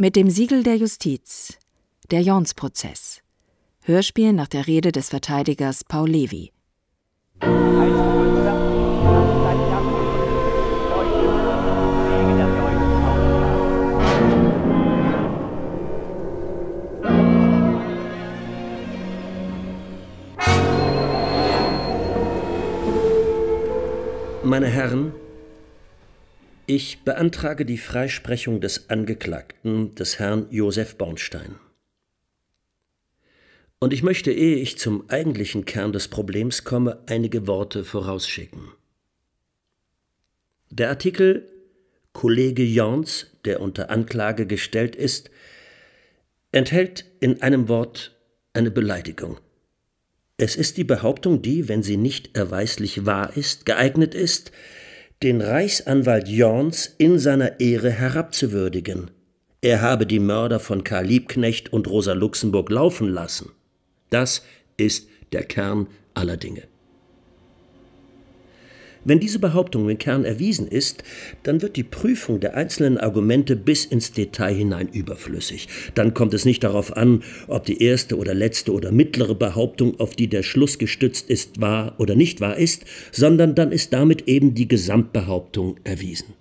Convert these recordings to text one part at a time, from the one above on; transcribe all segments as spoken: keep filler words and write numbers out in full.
Mit dem Siegel der Justiz. Der Jorns-Prozess. Hörspiel nach der Rede des Verteidigers Paul Levy. Meine Herren, ich beantrage die Freisprechung des Angeklagten, des Herrn Josef Bornstein. Und ich möchte, ehe ich zum eigentlichen Kern des Problems komme, einige Worte vorausschicken. Der Artikel Kollege Jorns, der unter Anklage gestellt ist, enthält in einem Wort eine Beleidigung. Es ist die Behauptung, die, wenn sie nicht erweislich wahr ist, geeignet ist, den Reichsanwalt Jorns in seiner Ehre herabzuwürdigen. Er habe die Mörder von Karl Liebknecht und Rosa Luxemburg laufen lassen. Das ist der Kern aller Dinge. Wenn diese Behauptung im Kern erwiesen ist, dann wird die Prüfung der einzelnen Argumente bis ins Detail hinein überflüssig. Dann kommt es nicht darauf an, ob die erste oder letzte oder mittlere Behauptung, auf die der Schluss gestützt ist, wahr oder nicht wahr ist, sondern dann ist damit eben die Gesamtbehauptung erwiesen.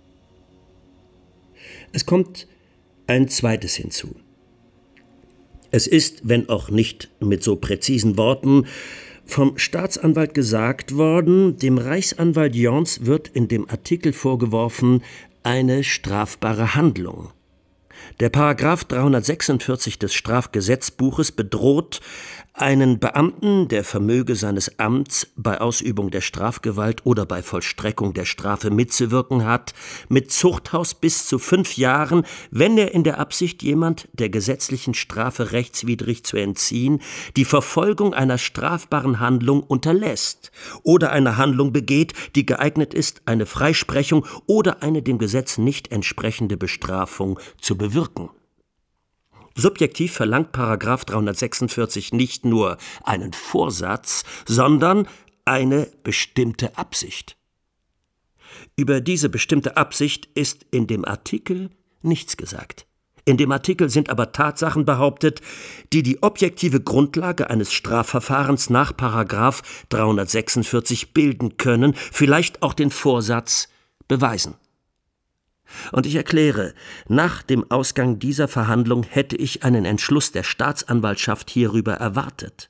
Es kommt ein zweites hinzu. Es ist, wenn auch nicht mit so präzisen Worten, vom Staatsanwalt gesagt worden, dem Reichsanwalt Jorns wird in dem Artikel vorgeworfen, eine strafbare Handlung. Der Paragraph dreihundertsechsundvierzig des Strafgesetzbuches bedroht einen Beamten, der vermöge seines Amts bei Ausübung der Strafgewalt oder bei Vollstreckung der Strafe mitzuwirken hat, mit Zuchthaus bis zu fünf Jahren, wenn er in der Absicht, jemand der gesetzlichen Strafe rechtswidrig zu entziehen, die Verfolgung einer strafbaren Handlung unterlässt oder eine Handlung begeht, die geeignet ist, eine Freisprechung oder eine dem Gesetz nicht entsprechende Bestrafung zu bewirken. Subjektiv verlangt Paragraph dreihundertsechsundvierzig nicht nur einen Vorsatz, sondern eine bestimmte Absicht. Über diese bestimmte Absicht ist in dem Artikel nichts gesagt. In dem Artikel sind aber Tatsachen behauptet, die die objektive Grundlage eines Strafverfahrens nach Paragraph dreihundertsechsundvierzig bilden können, vielleicht auch den Vorsatz beweisen. Und ich erkläre, nach dem Ausgang dieser Verhandlung hätte ich einen Entschluss der Staatsanwaltschaft hierüber erwartet.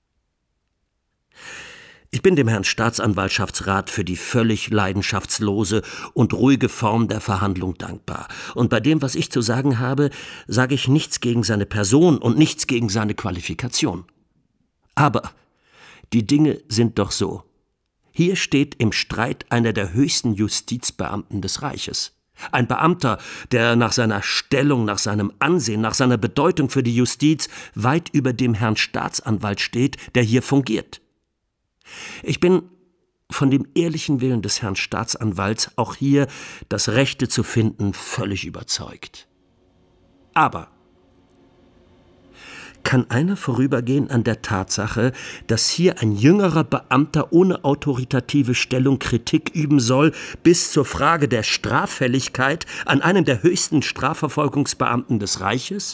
Ich bin dem Herrn Staatsanwaltschaftsrat für die völlig leidenschaftslose und ruhige Form der Verhandlung dankbar. Und bei dem, was ich zu sagen habe, sage ich nichts gegen seine Person und nichts gegen seine Qualifikation. Aber die Dinge sind doch so. Hier steht im Streit einer der höchsten Justizbeamten des Reiches. Ein Beamter, der nach seiner Stellung, nach seinem Ansehen, nach seiner Bedeutung für die Justiz weit über dem Herrn Staatsanwalt steht, der hier fungiert. Ich bin von dem ehrlichen Willen des Herrn Staatsanwalts, auch hier das Rechte zu finden, völlig überzeugt. Aber kann einer vorübergehen an der Tatsache, dass hier ein jüngerer Beamter ohne autoritative Stellung Kritik üben soll, bis zur Frage der Straffälligkeit an einem der höchsten Strafverfolgungsbeamten des Reiches?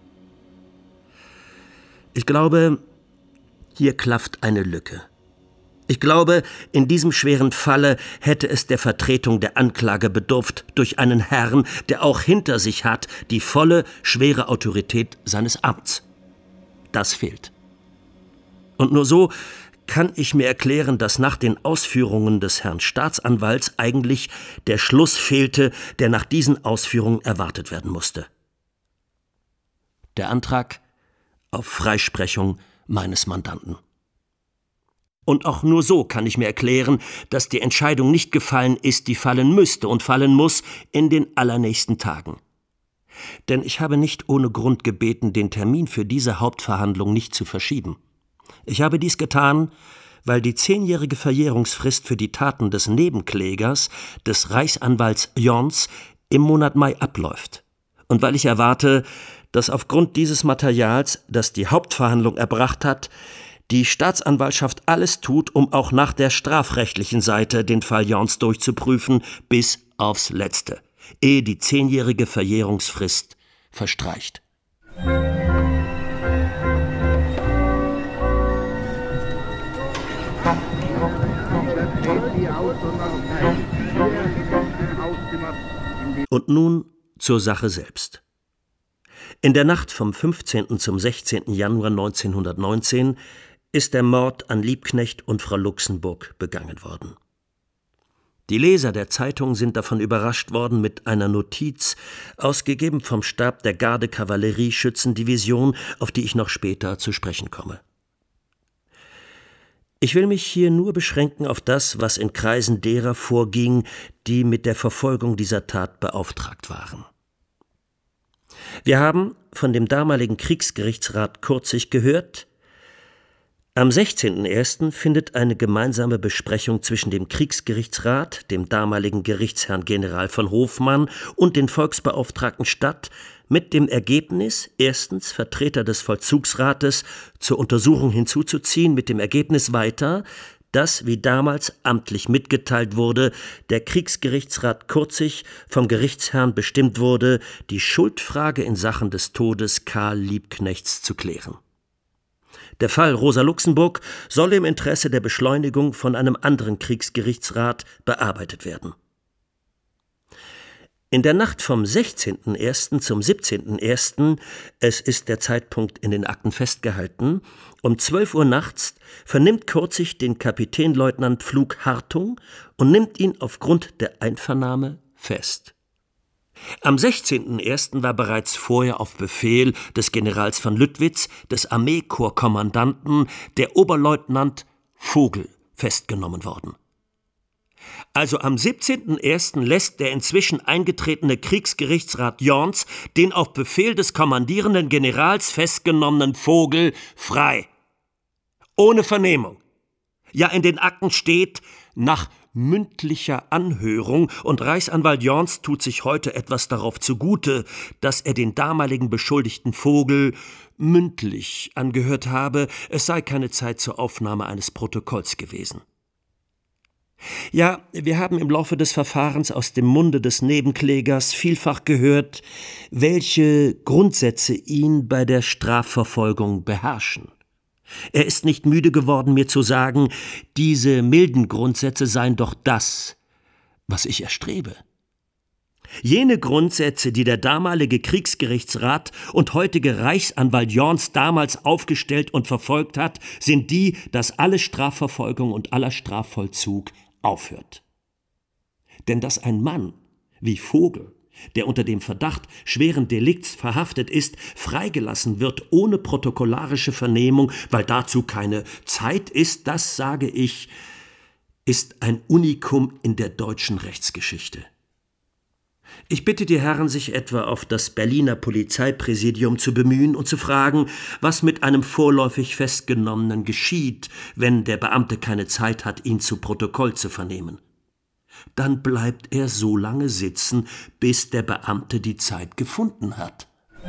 Ich glaube, hier klafft eine Lücke. Ich glaube, in diesem schweren Falle hätte es der Vertretung der Anklage bedurft durch einen Herrn, der auch hinter sich hat die volle, schwere Autorität seines Amts. Das fehlt. Und nur so kann ich mir erklären, dass nach den Ausführungen des Herrn Staatsanwalts eigentlich der Schluss fehlte, der nach diesen Ausführungen erwartet werden musste. Der Antrag auf Freisprechung meines Mandanten. Und auch nur so kann ich mir erklären, dass die Entscheidung nicht gefallen ist, die fallen müsste und fallen muss in den allernächsten Tagen. Denn ich habe nicht ohne Grund gebeten, den Termin für diese Hauptverhandlung nicht zu verschieben. Ich habe dies getan, weil die zehnjährige Verjährungsfrist für die Taten des Nebenklägers, des Reichsanwalts Jorns, im Monat Mai abläuft. Und weil ich erwarte, dass aufgrund dieses Materials, das die Hauptverhandlung erbracht hat, die Staatsanwaltschaft alles tut, um auch nach der strafrechtlichen Seite den Fall Jorns durchzuprüfen, bis aufs Letzte, ehe die zehnjährige Verjährungsfrist verstreicht. Und nun zur Sache selbst. In der Nacht vom fünfzehnten zum sechzehnten Januar neunzehnhundertneunzehn ist der Mord an Liebknecht und Frau Luxemburg begangen worden. Die Leser der Zeitung sind davon überrascht worden mit einer Notiz, ausgegeben vom Stab der Garde-Kavallerie-Schützendivision, auf die ich noch später zu sprechen komme. Ich will mich hier nur beschränken auf das, was in Kreisen derer vorging, die mit der Verfolgung dieser Tat beauftragt waren. Wir haben von dem damaligen Kriegsgerichtsrat Kurzig gehört: Am sechzehnten ersten findet eine gemeinsame Besprechung zwischen dem Kriegsgerichtsrat, dem damaligen Gerichtsherrn General von Hofmann und den Volksbeauftragten statt, mit dem Ergebnis, erstens Vertreter des Vollzugsrates zur Untersuchung hinzuzuziehen, mit dem Ergebnis weiter, dass, wie damals amtlich mitgeteilt wurde, der Kriegsgerichtsrat Kurzig vom Gerichtsherrn bestimmt wurde, die Schuldfrage in Sachen des Todes Karl Liebknechts zu klären. Der Fall Rosa Luxemburg soll im Interesse der Beschleunigung von einem anderen Kriegsgerichtsrat bearbeitet werden. In der Nacht vom sechzehnten ersten zum siebzehnten ersten, es ist der Zeitpunkt in den Akten festgehalten, um zwölf Uhr nachts vernimmt Kurzig den Kapitänleutnant Pflug Hartung und nimmt ihn aufgrund der Einvernahme fest. Am sechzehnten ersten war bereits vorher auf Befehl des Generals von Lüttwitz, des Armeekorpskommandanten, der Oberleutnant Vogel festgenommen worden. Also am siebzehnten ersten lässt der inzwischen eingetretene Kriegsgerichtsrat Jorns den auf Befehl des kommandierenden Generals festgenommenen Vogel frei. Ohne Vernehmung. Ja, in den Akten steht, nach mündlicher Anhörung, und Reichsanwalt Jorns tut sich heute etwas darauf zugute, dass er den damaligen Beschuldigten Vogel mündlich angehört habe, es sei keine Zeit zur Aufnahme eines Protokolls gewesen. Ja, wir haben im Laufe des Verfahrens aus dem Munde des Nebenklägers vielfach gehört, welche Grundsätze ihn bei der Strafverfolgung beherrschen. Er ist nicht müde geworden, mir zu sagen, diese milden Grundsätze seien doch das, was ich erstrebe. Jene Grundsätze, die der damalige Kriegsgerichtsrat und heutige Reichsanwalt Jorns damals aufgestellt und verfolgt hat, sind die, dass alle Strafverfolgung und aller Strafvollzug aufhört. Denn dass ein Mann wie Vogel, der unter dem Verdacht schweren Delikts verhaftet ist, freigelassen wird ohne protokollarische Vernehmung, weil dazu keine Zeit ist, das, sage ich, ist ein Unikum in der deutschen Rechtsgeschichte. Ich bitte die Herren, sich etwa auf das Berliner Polizeipräsidium zu bemühen und zu fragen, was mit einem vorläufig Festgenommenen geschieht, wenn der Beamte keine Zeit hat, ihn zu Protokoll zu vernehmen. Dann bleibt er so lange sitzen, bis der Beamte die Zeit gefunden hat.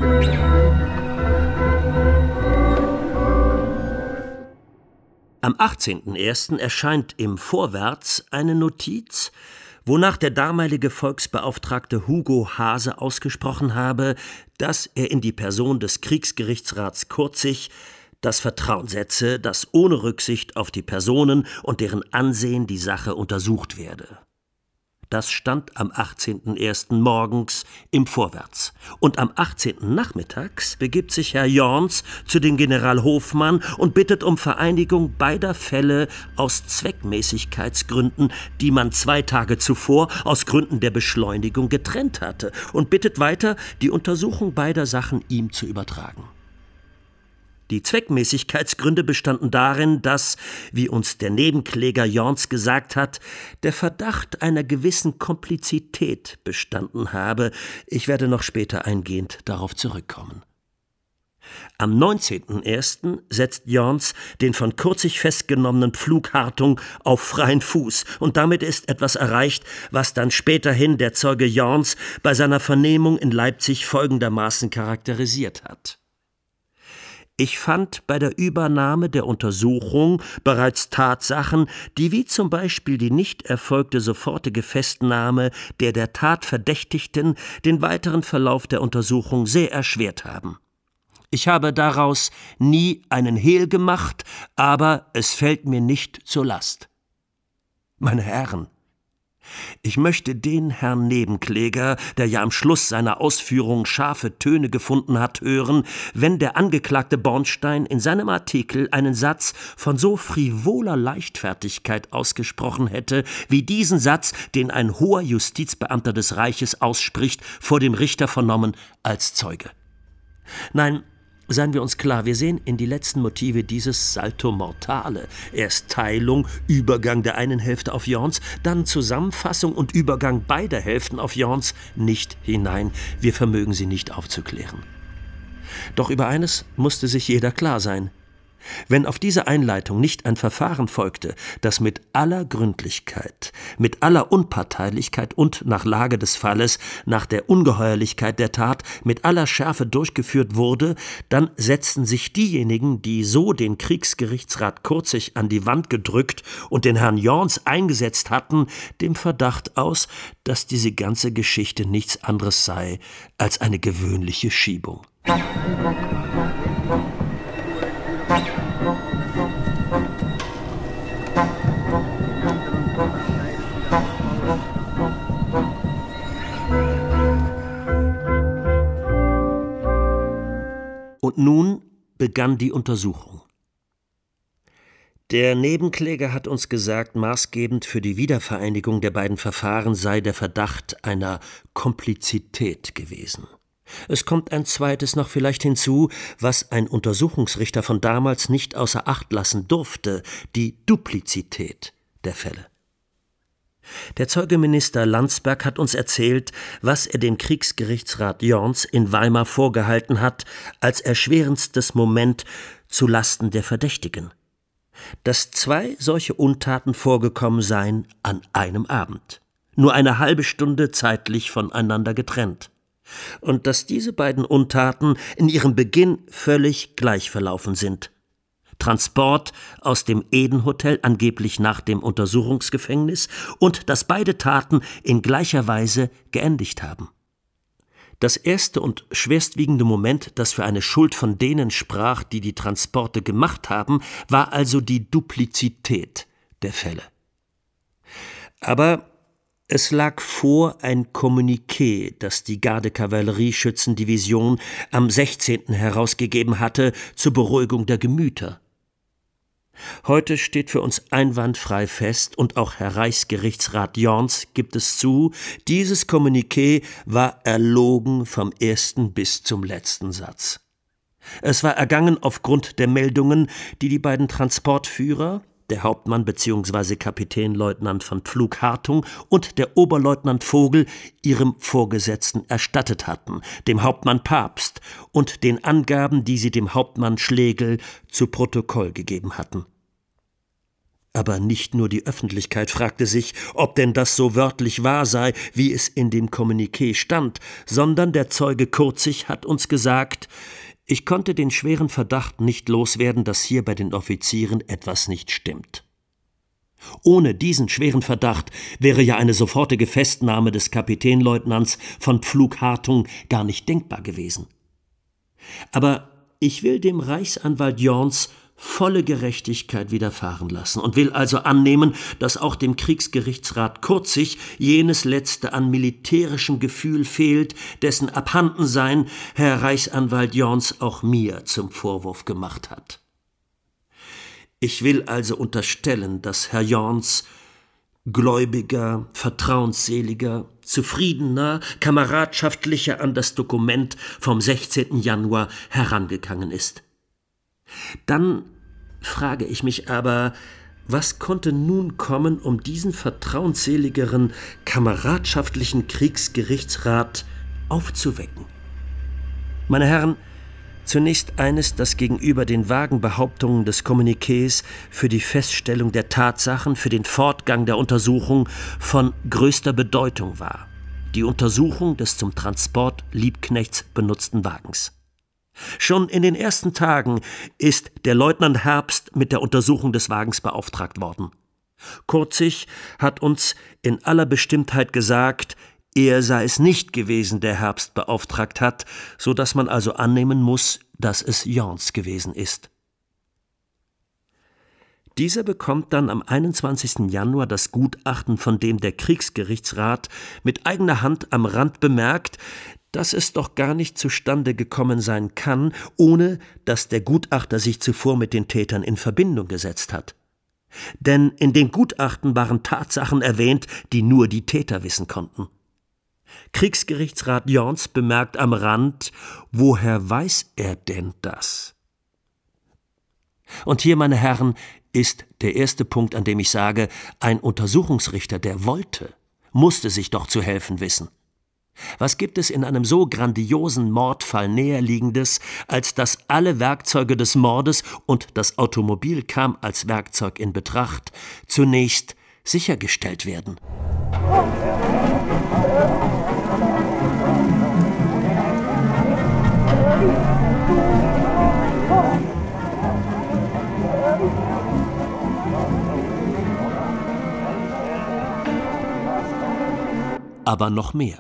Am achtzehnten ersten erscheint im Vorwärts eine Notiz, wonach der damalige Volksbeauftragte Hugo Haase ausgesprochen habe, dass er in die Person des Kriegsgerichtsrats Kurzig das Vertrauen setze, dass ohne Rücksicht auf die Personen und deren Ansehen die Sache untersucht werde. Das stand am achtzehnten ersten morgens im Vorwärts. Und am achtzehnten nachmittags begibt sich Herr Jorns zu dem General Hofmann und bittet um Vereinigung beider Fälle aus Zweckmäßigkeitsgründen, die man zwei Tage zuvor aus Gründen der Beschleunigung getrennt hatte, und bittet weiter, die Untersuchung beider Sachen ihm zu übertragen. Die Zweckmäßigkeitsgründe bestanden darin, dass, wie uns der Nebenkläger Jorns gesagt hat, der Verdacht einer gewissen Komplizität bestanden habe. Ich werde noch später eingehend darauf zurückkommen. Am neunzehnten ersten setzt Jorns den von Kurzig festgenommenen Pflug Hartung auf freien Fuß, und damit ist etwas erreicht, was dann späterhin der Zeuge Jorns bei seiner Vernehmung in Leipzig folgendermaßen charakterisiert hat. Ich fand bei der Übernahme der Untersuchung bereits Tatsachen, die wie zum Beispiel die nicht erfolgte sofortige Festnahme der der Tat Verdächtigten den weiteren Verlauf der Untersuchung sehr erschwert haben. Ich habe daraus nie einen Hehl gemacht, aber es fällt mir nicht zur Last. Meine Herren, ich möchte den Herrn Nebenkläger, der ja am Schluss seiner Ausführungen scharfe Töne gefunden hat, hören, wenn der Angeklagte Bornstein in seinem Artikel einen Satz von so frivoler Leichtfertigkeit ausgesprochen hätte, wie diesen Satz, den ein hoher Justizbeamter des Reiches ausspricht, vor dem Richter vernommen als Zeuge. Nein, seien wir uns klar, wir sehen in die letzten Motive dieses Salto Mortale. Erst Teilung, Übergang der einen Hälfte auf Jorns, dann Zusammenfassung und Übergang beider Hälften auf Jorns nicht hinein. Wir vermögen sie nicht aufzuklären. Doch über eines musste sich jeder klar sein. Wenn auf diese Einleitung nicht ein Verfahren folgte, das mit aller Gründlichkeit, mit aller Unparteilichkeit und nach Lage des Falles, nach der Ungeheuerlichkeit der Tat, mit aller Schärfe durchgeführt wurde, dann setzten sich diejenigen, die so den Kriegsgerichtsrat Kurzig an die Wand gedrückt und den Herrn Jorns eingesetzt hatten, dem Verdacht aus, dass diese ganze Geschichte nichts anderes sei als eine gewöhnliche Schiebung. Und nun begann die Untersuchung. Der Nebenkläger hat uns gesagt, maßgebend für die Wiedervereinigung der beiden Verfahren sei der Verdacht einer Komplizität gewesen. Es kommt ein zweites noch vielleicht hinzu, was ein Untersuchungsrichter von damals nicht außer Acht lassen durfte, die Duplizität der Fälle. Der Zeugeminister Landsberg hat uns erzählt, was er dem Kriegsgerichtsrat Jorns in Weimar vorgehalten hat, als erschwerendstes Moment zu Lasten der Verdächtigen. Dass zwei solche Untaten vorgekommen seien an einem Abend, nur eine halbe Stunde zeitlich voneinander getrennt. Und dass diese beiden Untaten in ihrem Beginn völlig gleich verlaufen sind. Transport aus dem Eden-Hotel angeblich nach dem Untersuchungsgefängnis und dass beide Taten in gleicher Weise geendigt haben. Das erste und schwerstwiegende Moment, das für eine Schuld von denen sprach, die die Transporte gemacht haben, war also die Duplizität der Fälle. Aber es lag vor ein Kommuniqué, das die Garde-Kavallerie-Schützendivision am sechzehnten herausgegeben hatte zur Beruhigung der Gemüter. Heute steht für uns einwandfrei fest, und auch Herr Reichsgerichtsrat Jorns gibt es zu, dieses Kommuniqué war erlogen vom ersten bis zum letzten Satz. Es war ergangen aufgrund der Meldungen, die die beiden Transportführer, der Hauptmann bzw. Kapitänleutnant von Pflug-Hartung und der Oberleutnant Vogel, ihrem Vorgesetzten erstattet hatten, dem Hauptmann Pabst, und den Angaben, die sie dem Hauptmann Schlegel zu Protokoll gegeben hatten. Aber nicht nur die Öffentlichkeit fragte sich, ob denn das so wörtlich wahr sei, wie es in dem Kommuniqué stand, sondern der Zeuge Kurzig hat uns gesagt, ich konnte den schweren Verdacht nicht loswerden, dass hier bei den Offizieren etwas nicht stimmt. Ohne diesen schweren Verdacht wäre ja eine sofortige Festnahme des Kapitänleutnants von Pflug-Hartung gar nicht denkbar gewesen. Aber ich will dem Reichsanwalt Jorns volle Gerechtigkeit widerfahren lassen und will also annehmen, dass auch dem Kriegsgerichtsrat Kurzig jenes letzte an militärischem Gefühl fehlt, dessen Abhandensein Herr Reichsanwalt Jorns auch mir zum Vorwurf gemacht hat. Ich will also unterstellen, dass Herr Jorns gläubiger, vertrauensseliger, zufriedener, kameradschaftlicher an das Dokument vom sechzehnten Januar herangegangen ist. Dann frage ich mich aber, was konnte nun kommen, um diesen vertrauensseligeren, kameradschaftlichen Kriegsgerichtsrat aufzuwecken? Meine Herren, zunächst eines, das gegenüber den vagen Behauptungen des Kommuniqués für die Feststellung der Tatsachen, für den Fortgang der Untersuchung von größter Bedeutung war: die Untersuchung des zum Transport Liebknechts benutzten Wagens. Schon in den ersten Tagen ist der Leutnant Herbst mit der Untersuchung des Wagens beauftragt worden. Kurzig hat uns in aller Bestimmtheit gesagt, er sei es nicht gewesen, der Herbst beauftragt hat, so dass man also annehmen muss, dass es Jorns gewesen ist. Dieser bekommt dann am einundzwanzigsten Januar das Gutachten, von dem der Kriegsgerichtsrat mit eigener Hand am Rand bemerkt, dass es doch gar nicht zustande gekommen sein kann, ohne dass der Gutachter sich zuvor mit den Tätern in Verbindung gesetzt hat. Denn in den Gutachten waren Tatsachen erwähnt, die nur die Täter wissen konnten. Kriegsgerichtsrat Jorns bemerkt am Rand, woher weiß er denn das? Und hier, meine Herren, ist der erste Punkt, an dem ich sage, ein Untersuchungsrichter, der wollte, musste sich doch zu helfen wissen. Was gibt es in einem so grandiosen Mordfall Näherliegendes, als dass alle Werkzeuge des Mordes, und das Automobil kam als Werkzeug in Betracht, zunächst sichergestellt werden? Aber noch mehr.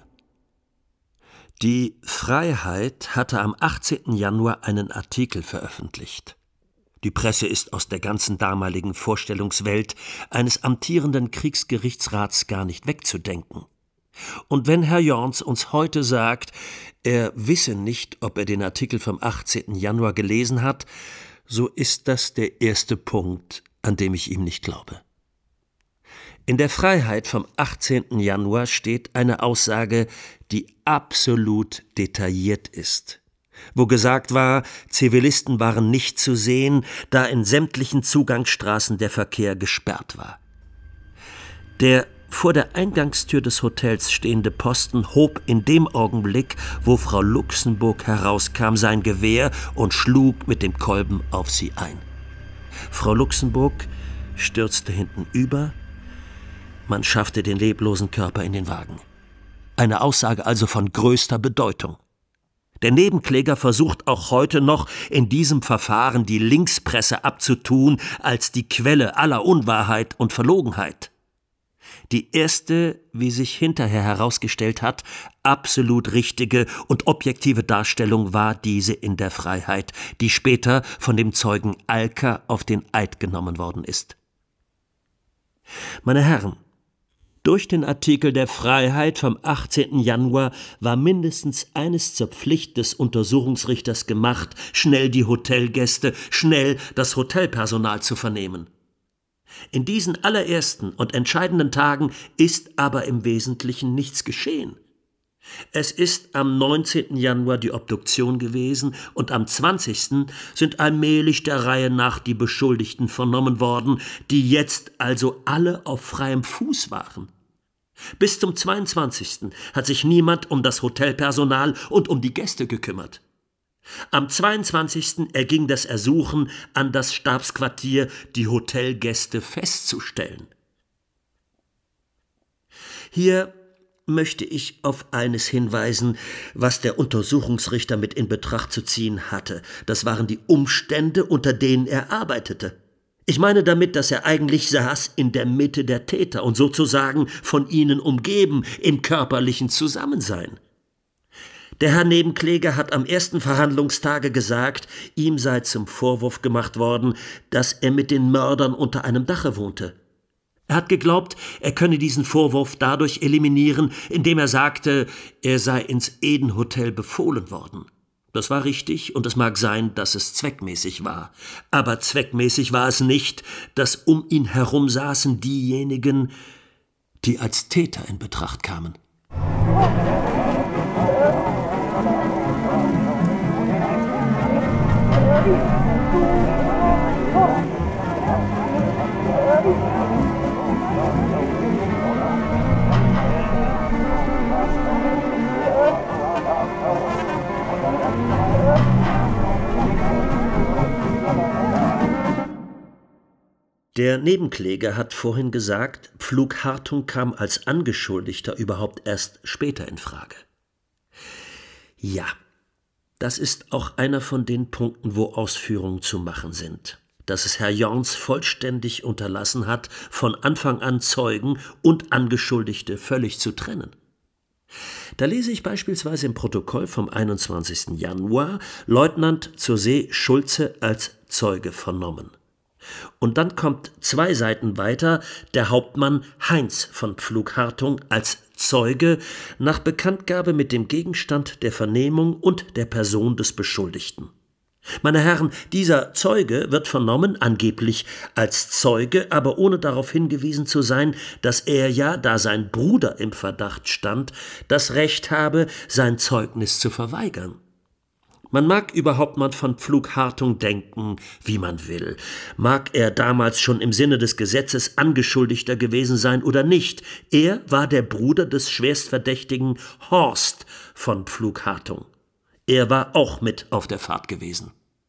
Die Freiheit hatte am achtzehnten Januar einen Artikel veröffentlicht. Die Presse ist aus der ganzen damaligen Vorstellungswelt eines amtierenden Kriegsgerichtsrats gar nicht wegzudenken. Und wenn Herr Jorns uns heute sagt, er wisse nicht, ob er den Artikel vom achtzehnten Januar gelesen hat, so ist das der erste Punkt, an dem ich ihm nicht glaube. In der Freiheit vom achtzehnten Januar steht eine Aussage, die absolut detailliert ist, wo gesagt war, Zivilisten waren nicht zu sehen, da in sämtlichen Zugangsstraßen der Verkehr gesperrt war. Der vor der Eingangstür des Hotels stehende Posten hob in dem Augenblick, wo Frau Luxemburg herauskam, sein Gewehr und schlug mit dem Kolben auf sie ein. Frau Luxemburg stürzte hintenüber. Man schaffte den leblosen Körper in den Wagen. Eine Aussage also von größter Bedeutung. Der Nebenkläger versucht auch heute noch in diesem Verfahren die Linkspresse abzutun als die Quelle aller Unwahrheit und Verlogenheit. Die erste, wie sich hinterher herausgestellt hat, absolut richtige und objektive Darstellung war diese in der Freiheit, die später von dem Zeugen Alker auf den Eid genommen worden ist. Meine Herren, durch den Artikel der Freiheit vom achtzehnten Januar war mindestens eines zur Pflicht des Untersuchungsrichters gemacht, schnell die Hotelgäste, schnell das Hotelpersonal zu vernehmen. In diesen allerersten und entscheidenden Tagen ist aber im Wesentlichen nichts geschehen. Es ist am neunzehnten Januar die Obduktion gewesen und am zwanzigsten sind allmählich der Reihe nach die Beschuldigten vernommen worden, die jetzt also alle auf freiem Fuß waren. Bis zum zweiundzwanzigsten hat sich niemand um das Hotelpersonal und um die Gäste gekümmert. Am zweiundzwanzigsten erging das Ersuchen an das Stabsquartier, die Hotelgäste festzustellen. Hier möchte ich auf eines hinweisen, was der Untersuchungsrichter mit in Betracht zu ziehen hatte. Das waren die Umstände, unter denen er arbeitete. Ich meine damit, dass er eigentlich saß in der Mitte der Täter und sozusagen von ihnen umgeben im körperlichen Zusammensein. Der Herr Nebenkläger hat am ersten Verhandlungstage gesagt, ihm sei zum Vorwurf gemacht worden, dass er mit den Mördern unter einem Dache wohnte. Er hat geglaubt, er könne diesen Vorwurf dadurch eliminieren, indem er sagte, er sei ins Eden-Hotel befohlen worden. Das war richtig und es mag sein, dass es zweckmäßig war. Aber zweckmäßig war es nicht, dass um ihn herum saßen diejenigen, die als Täter in Betracht kamen. Der Nebenkläger hat vorhin gesagt, Pflug Hartung kam als Angeschuldigter überhaupt erst später in Frage. Ja, Das ist auch einer von den Punkten, wo Ausführungen zu machen sind, dass es Herr Jorns vollständig unterlassen hat, von Anfang an Zeugen und Angeschuldigte völlig zu trennen. Da lese ich beispielsweise im Protokoll vom einundzwanzigsten Januar Leutnant zur See Schulze als Zeuge vernommen. Und dann kommt zwei Seiten weiter der Hauptmann Heinz von Pflug-Hartung als Zeuge nach Bekanntgabe mit dem Gegenstand der Vernehmung und der Person des Beschuldigten. Meine Herren, dieser Zeuge wird vernommen, angeblich als Zeuge, aber ohne darauf hingewiesen zu sein, dass er ja, da sein Bruder im Verdacht stand, das Recht habe, sein Zeugnis zu verweigern. Man mag über Hauptmann von Pflug-Hartung denken, wie man will. Mag er damals schon im Sinne des Gesetzes Angeschuldigter gewesen sein oder nicht. Er war der Bruder des schwerstverdächtigen Horst von Pflug-Hartung. Er war auch mit auf der Fahrt gewesen.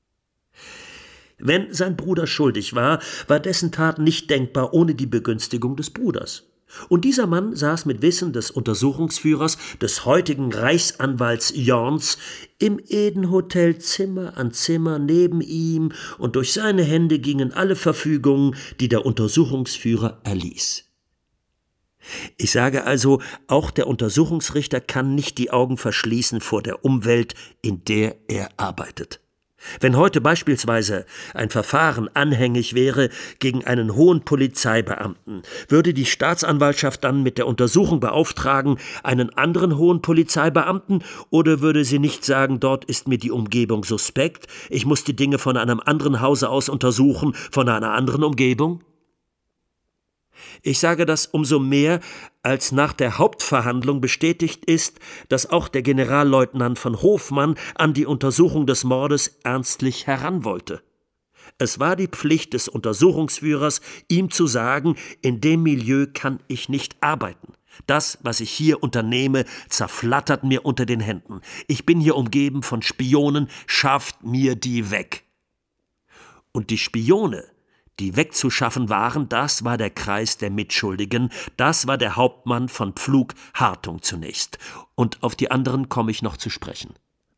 Wenn sein Bruder schuldig war, war dessen Tat nicht denkbar ohne die Begünstigung des Bruders. Und dieser Mann saß mit Wissen des Untersuchungsführers, des heutigen Reichsanwalts Jorns, im Eden-Hotel Zimmer an Zimmer neben ihm, und durch seine Hände gingen alle Verfügungen, die der Untersuchungsführer erließ. Ich sage also, auch der Untersuchungsrichter kann nicht die Augen verschließen vor der Umwelt, in der er arbeitet. Wenn heute beispielsweise ein Verfahren anhängig wäre gegen einen hohen Polizeibeamten, würde die Staatsanwaltschaft dann mit der Untersuchung beauftragen einen anderen hohen Polizeibeamten, oder würde sie nicht sagen, dort ist mir die Umgebung suspekt, ich muss die Dinge von einem anderen Hause aus untersuchen, von einer anderen Umgebung? Ich sage das umso mehr, als nach der Hauptverhandlung bestätigt ist, dass auch der Generalleutnant von Hofmann an die Untersuchung des Mordes ernstlich heran wollte. Es war die Pflicht des Untersuchungsführers, ihm zu sagen, in dem Milieu kann ich nicht arbeiten. Das, was ich hier unternehme, zerflattert mir unter den Händen. Ich bin hier umgeben von Spionen, schafft mir die weg. Und die Spione, die wegzuschaffen waren, das war der Kreis der Mitschuldigen, das war der Hauptmann von Pflug-Hartung zunächst. Und auf die anderen komme ich noch zu sprechen.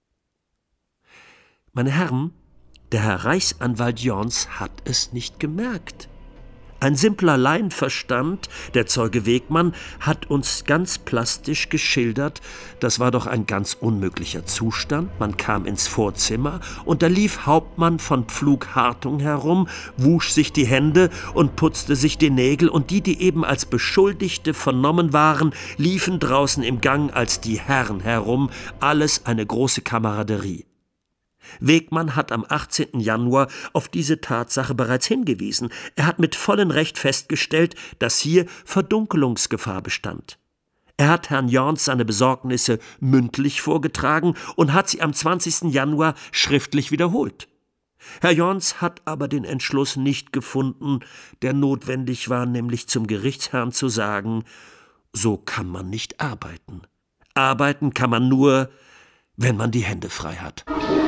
Meine Herren, der Herr Reichsanwalt Jorns hat es nicht gemerkt. Ein simpler Laienverstand, der Zeuge Wegmann, hat uns ganz plastisch geschildert, das war doch ein ganz unmöglicher Zustand. Man kam ins Vorzimmer und da lief Hauptmann von Pflug-Hartung herum, wusch sich die Hände und putzte sich die Nägel, und die, die eben als Beschuldigte vernommen waren, liefen draußen im Gang als die Herren herum, alles eine große Kameraderie. Wegmann hat am achtzehnten Januar auf diese Tatsache bereits hingewiesen. Er hat mit vollem Recht festgestellt, dass hier Verdunkelungsgefahr bestand. Er hat Herrn Jorns seine Besorgnisse mündlich vorgetragen und hat sie am zwanzigsten Januar schriftlich wiederholt. Herr Jorns hat aber den Entschluss nicht gefunden, der notwendig war, nämlich zum Gerichtsherrn zu sagen, so kann man nicht arbeiten. Arbeiten kann man nur, wenn man die Hände frei hat.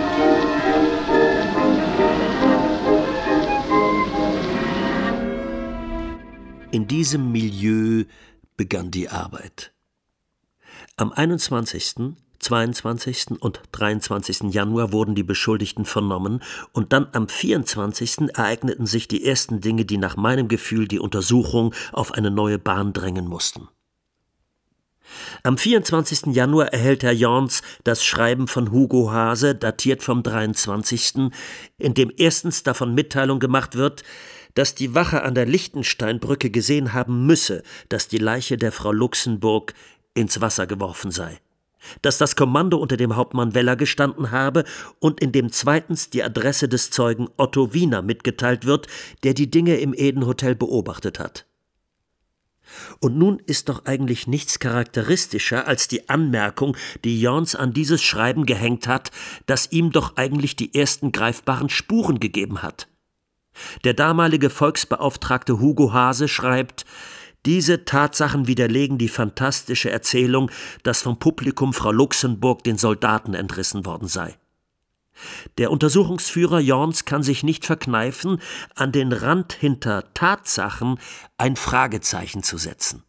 In diesem Milieu begann die Arbeit. Am einundzwanzigsten, zweiundzwanzigsten und dreiundzwanzigsten Januar wurden die Beschuldigten vernommen, und dann am vierundzwanzigsten ereigneten sich die ersten Dinge, die nach meinem Gefühl die Untersuchung auf eine neue Bahn drängen mussten. Am vierundzwanzigsten Januar erhält Herr Jorns das Schreiben von Hugo Haase, datiert vom dreiundzwanzigsten, in dem erstens davon Mitteilung gemacht wird, dass die Wache an der Lichtensteinbrücke gesehen haben müsse, dass die Leiche der Frau Luxemburg ins Wasser geworfen sei, dass das Kommando unter dem Hauptmann Weller gestanden habe, und in dem zweitens die Adresse des Zeugen Otto Wiener mitgeteilt wird, der die Dinge im Eden-Hotel beobachtet hat. Und nun ist doch eigentlich nichts charakteristischer als die Anmerkung, die Jorns an dieses Schreiben gehängt hat, das ihm doch eigentlich die ersten greifbaren Spuren gegeben hat. Der damalige Volksbeauftragte Hugo Haase schreibt: Diese Tatsachen widerlegen die fantastische Erzählung, dass vom Publikum Frau Luxemburg den Soldaten entrissen worden sei. Der Untersuchungsführer Jorns kann sich nicht verkneifen, an den Rand hinter Tatsachen ein Fragezeichen zu setzen.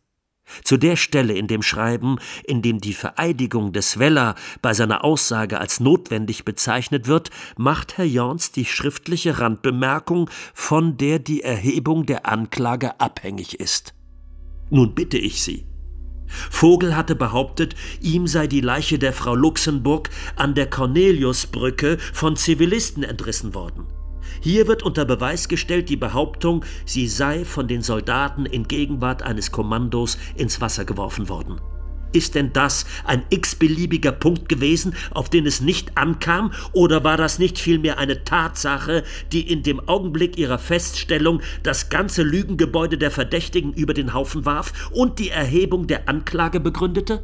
Zu der Stelle in dem Schreiben, in dem die Vereidigung des Weller bei seiner Aussage als notwendig bezeichnet wird, macht Herr Jorns die schriftliche Randbemerkung, von der die Erhebung der Anklage abhängig ist. Nun bitte ich Sie. Vogel hatte behauptet, ihm sei die Leiche der Frau Luxemburg an der Corneliusbrücke von Zivilisten entrissen worden. Hier wird unter Beweis gestellt die Behauptung, sie sei von den Soldaten in Gegenwart eines Kommandos ins Wasser geworfen worden. Ist denn das ein x-beliebiger Punkt gewesen, auf den es nicht ankam, oder war das nicht vielmehr eine Tatsache, die in dem Augenblick ihrer Feststellung das ganze Lügengebäude der Verdächtigen über den Haufen warf und die Erhebung der Anklage begründete?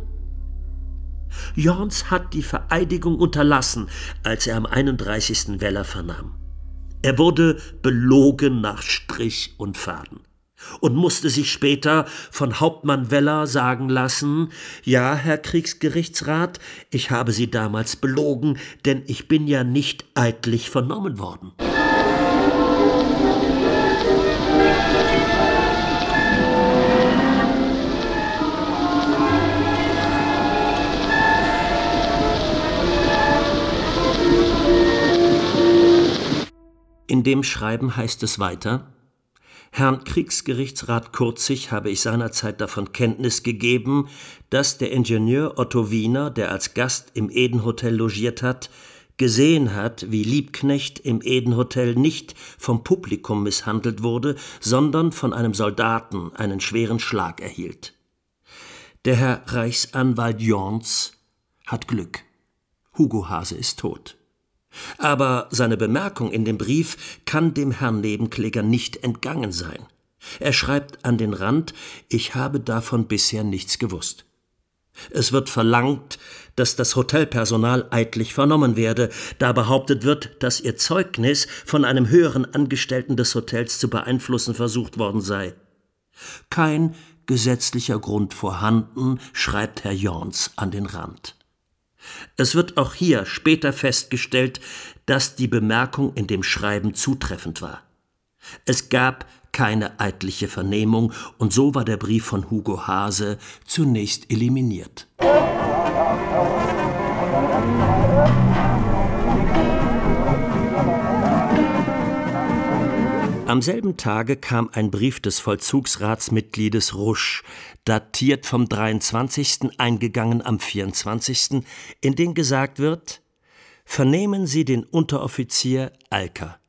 Jorns hat die Vereidigung unterlassen, als er am einunddreißigsten Weller vernahm. Er wurde belogen nach Strich und Faden und musste sich später von Hauptmann Weller sagen lassen: Ja, Herr Kriegsgerichtsrat, ich habe Sie damals belogen, denn ich bin ja nicht eidlich vernommen worden. In dem Schreiben heißt es weiter: Herrn Kriegsgerichtsrat Kurzig habe ich seinerzeit davon Kenntnis gegeben, dass der Ingenieur Otto Wiener, der als Gast im Eden-Hotel logiert hat, gesehen hat, wie Liebknecht im Eden-Hotel nicht vom Publikum misshandelt wurde, sondern von einem Soldaten einen schweren Schlag erhielt. Der Herr Reichsanwalt Jorns hat Glück. Hugo Haase ist tot. Aber seine Bemerkung in dem Brief kann dem Herrn Nebenkläger nicht entgangen sein. Er schreibt an den Rand: Ich habe davon bisher nichts gewusst. Es wird verlangt, dass das Hotelpersonal eidlich vernommen werde, da behauptet wird, dass ihr Zeugnis von einem höheren Angestellten des Hotels zu beeinflussen versucht worden sei. Kein gesetzlicher Grund vorhanden, schreibt Herr Jorns an den Rand. Es wird auch hier später festgestellt, dass die Bemerkung in dem Schreiben zutreffend war. Es gab keine eidliche Vernehmung, und so war der Brief von Hugo Haase zunächst eliminiert. Am selben Tage kam ein Brief des Vollzugsratsmitgliedes Rusch, datiert vom dreiundzwanzigsten, eingegangen am vierundzwanzigsten, in dem gesagt wird: Vernehmen Sie den Unteroffizier Alker.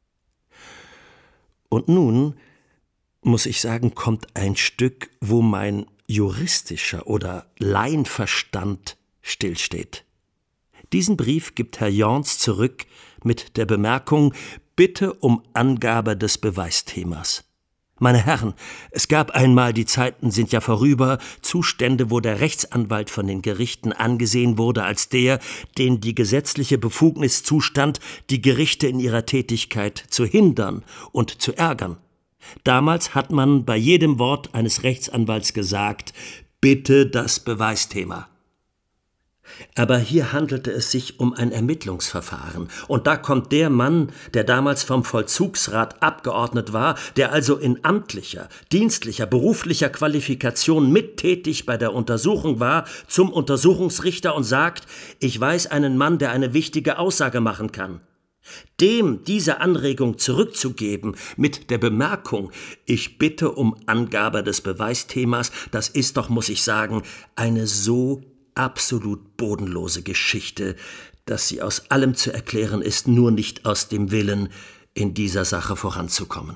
Und nun, muss ich sagen, kommt ein Stück, wo mein juristischer oder Laienverstand stillsteht. Diesen Brief gibt Herr Jorns zurück mit der Bemerkung: Bitte um Angabe des Beweisthemas. Meine Herren, es gab einmal, die Zeiten sind ja vorüber, Zustände, wo der Rechtsanwalt von den Gerichten angesehen wurde als der, den die gesetzliche Befugnis zustand, die Gerichte in ihrer Tätigkeit zu hindern und zu ärgern. Damals hat man bei jedem Wort eines Rechtsanwalts gesagt: Bitte das Beweisthema. Aber hier handelte es sich um ein Ermittlungsverfahren, und da kommt der Mann, der damals vom Vollzugsrat abgeordnet war, der also in amtlicher, dienstlicher, beruflicher Qualifikation mittätig bei der Untersuchung war, zum Untersuchungsrichter und sagt: Ich weiß einen Mann, der eine wichtige Aussage machen kann. Dem diese Anregung zurückzugeben mit der Bemerkung: Ich bitte um Angabe des Beweisthemas, das ist doch, muss ich sagen, eine so absolut bodenlose Geschichte, dass sie aus allem zu erklären ist, nur nicht aus dem Willen, in dieser Sache voranzukommen.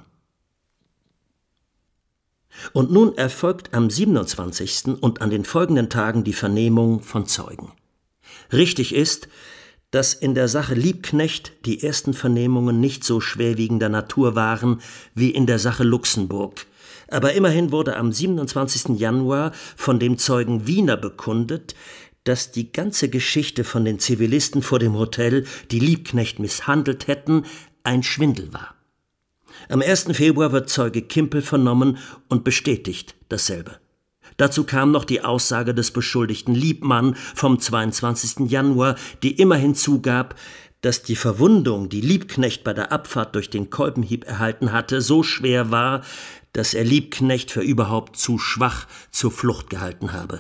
Und nun erfolgt am siebenundzwanzigsten und an den folgenden Tagen die Vernehmung von Zeugen. Richtig ist, dass in der Sache Liebknecht die ersten Vernehmungen nicht so schwerwiegender Natur waren wie in der Sache Luxemburg. Aber immerhin wurde am siebenundzwanzigsten Januar von dem Zeugen Wiener bekundet, dass die ganze Geschichte von den Zivilisten vor dem Hotel, die Liebknecht misshandelt hätten, ein Schwindel war. Am ersten Februar wird Zeuge Kimpel vernommen und bestätigt dasselbe. Dazu kam noch die Aussage des Beschuldigten Liebmann vom zweiundzwanzigsten Januar, die immerhin zugab, dass die Verwundung, die Liebknecht bei der Abfahrt durch den Kolbenhieb erhalten hatte, so schwer war, dass er Liebknecht für überhaupt zu schwach zur Flucht gehalten habe.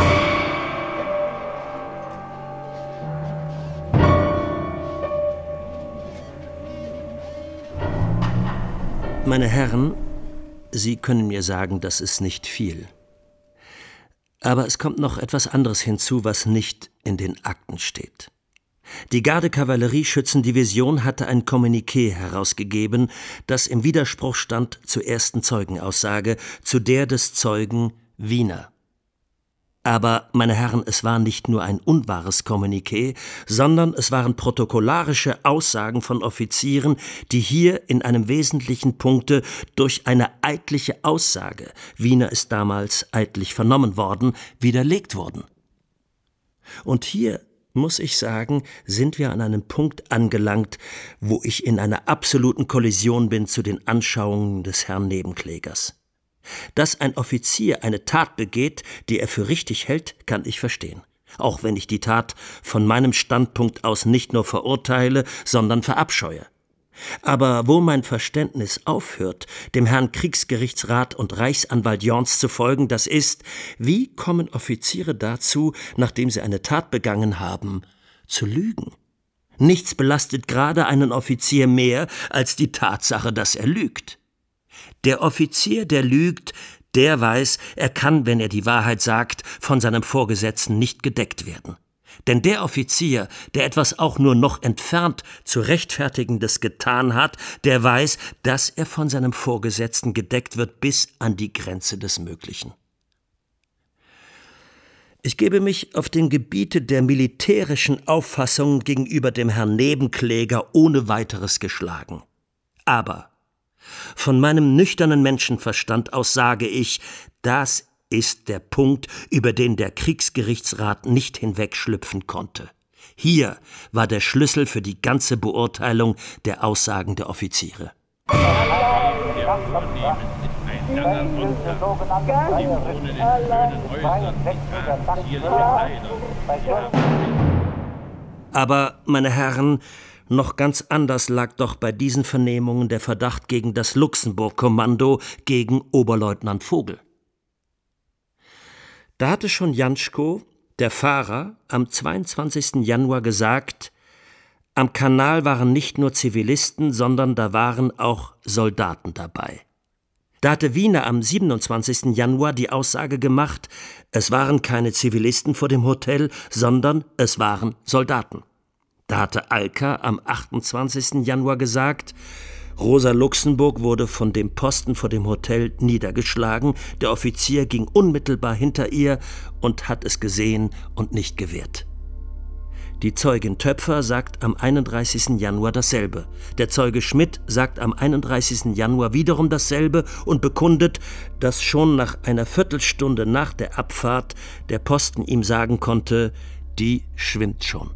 Meine Herren, Sie können mir sagen, das ist nicht viel. Aber es kommt noch etwas anderes hinzu, was nicht in den Akten steht. Die Garde-Kavallerie-Schützendivision hatte ein Kommuniqué herausgegeben, das im Widerspruch stand zur ersten Zeugenaussage, zu der des Zeugen Wiener. Aber, meine Herren, es war nicht nur ein unwahres Kommuniqué, sondern es waren protokollarische Aussagen von Offizieren, die hier in einem wesentlichen Punkte durch eine eidliche Aussage, Wiener ist damals eidlich vernommen worden, widerlegt wurden. Und hier, muss ich sagen, sind wir an einem Punkt angelangt, wo ich in einer absoluten Kollision bin zu den Anschauungen des Herrn Nebenklägers. Dass ein Offizier eine Tat begeht, die er für richtig hält, kann ich verstehen. Auch wenn ich die Tat von meinem Standpunkt aus nicht nur verurteile, sondern verabscheue. Aber wo mein Verständnis aufhört, dem Herrn Kriegsgerichtsrat und Reichsanwalt Jorns zu folgen, das ist, wie kommen Offiziere dazu, nachdem sie eine Tat begangen haben, zu lügen? Nichts belastet gerade einen Offizier mehr als die Tatsache, dass er lügt. Der Offizier, der lügt, der weiß, er kann, wenn er die Wahrheit sagt, von seinem Vorgesetzten nicht gedeckt werden. Denn der Offizier, der etwas auch nur noch entfernt zu Rechtfertigendes getan hat, der weiß, dass er von seinem Vorgesetzten gedeckt wird bis an die Grenze des Möglichen. Ich gebe mich auf dem Gebiete der militärischen Auffassungen gegenüber dem Herrn Nebenkläger ohne weiteres geschlagen. Aber von meinem nüchternen Menschenverstand aus sage ich, das ist der Punkt, über den der Kriegsgerichtsrat nicht hinwegschlüpfen konnte. Hier war der Schlüssel für die ganze Beurteilung der Aussagen der Offiziere. Aber, meine Herren, noch ganz anders lag doch bei diesen Vernehmungen der Verdacht gegen das Luxemburg-Kommando gegen Oberleutnant Vogel. Da hatte schon Janschko, der Fahrer, am zweiundzwanzigsten Januar gesagt, am Kanal waren nicht nur Zivilisten, sondern da waren auch Soldaten dabei. Da hatte Wiener am siebenundzwanzigsten Januar die Aussage gemacht, es waren keine Zivilisten vor dem Hotel, sondern es waren Soldaten. Da hatte Alka am achtundzwanzigsten Januar gesagt, Rosa Luxemburg wurde von dem Posten vor dem Hotel niedergeschlagen, der Offizier ging unmittelbar hinter ihr und hat es gesehen und nicht gewehrt. Die Zeugin Töpfer sagt am einunddreißigsten Januar dasselbe. Der Zeuge Schmidt sagt am einunddreißigsten Januar wiederum dasselbe und bekundet, dass schon nach einer Viertelstunde nach der Abfahrt der Posten ihm sagen konnte, die schwimmt schon.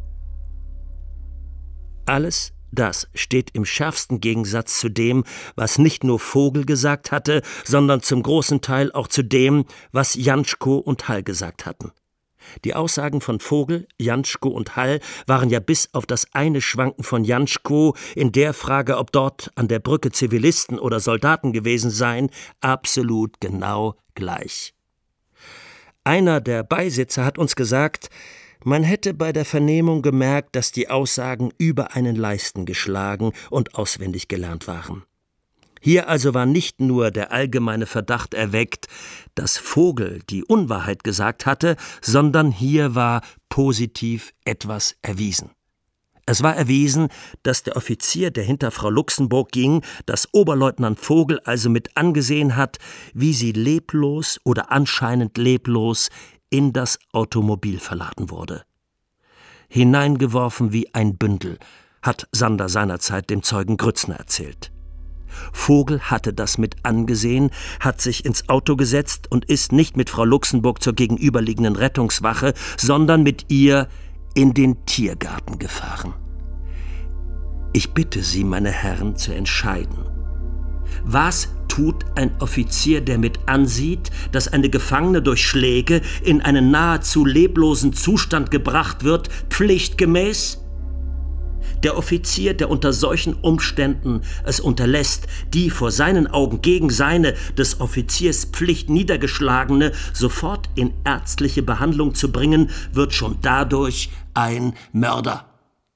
Alles das steht im schärfsten Gegensatz zu dem, was nicht nur Vogel gesagt hatte, sondern zum großen Teil auch zu dem, was Janschko und Hall gesagt hatten. Die Aussagen von Vogel, Janschko und Hall waren ja bis auf das eine Schwanken von Janschko in der Frage, ob dort an der Brücke Zivilisten oder Soldaten gewesen seien, absolut genau gleich. Einer der Beisitzer hat uns gesagt, man hätte bei der Vernehmung gemerkt, dass die Aussagen über einen Leisten geschlagen und auswendig gelernt waren. Hier also war nicht nur der allgemeine Verdacht erweckt, dass Vogel die Unwahrheit gesagt hatte, sondern hier war positiv etwas erwiesen. Es war erwiesen, dass der Offizier, der hinter Frau Luxemburg ging, das Oberleutnant Vogel also mit angesehen hat, wie sie leblos oder anscheinend leblos in das Automobil verladen wurde. Hineingeworfen wie ein Bündel, hat Sander seinerzeit dem Zeugen Grützner erzählt. Vogel hatte das mit angesehen, hat sich ins Auto gesetzt und ist nicht mit Frau Luxemburg zur gegenüberliegenden Rettungswache, sondern mit ihr in den Tiergarten gefahren. Ich bitte Sie, meine Herren, zu entscheiden. Was tut ein Offizier, der mit ansieht, dass eine Gefangene durch Schläge in einen nahezu leblosen Zustand gebracht wird, pflichtgemäß? Der Offizier, der unter solchen Umständen es unterlässt, die vor seinen Augen gegen seine, des Offiziers Pflicht niedergeschlagene, sofort in ärztliche Behandlung zu bringen, wird schon dadurch ein Mörder.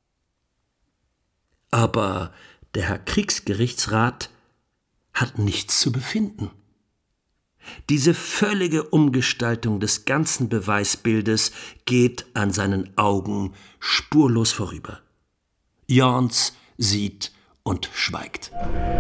Aber der Herr Kriegsgerichtsrat hat nichts zu befinden. Diese völlige Umgestaltung des ganzen Beweisbildes geht an seinen Augen spurlos vorüber. Jorns sieht und schweigt.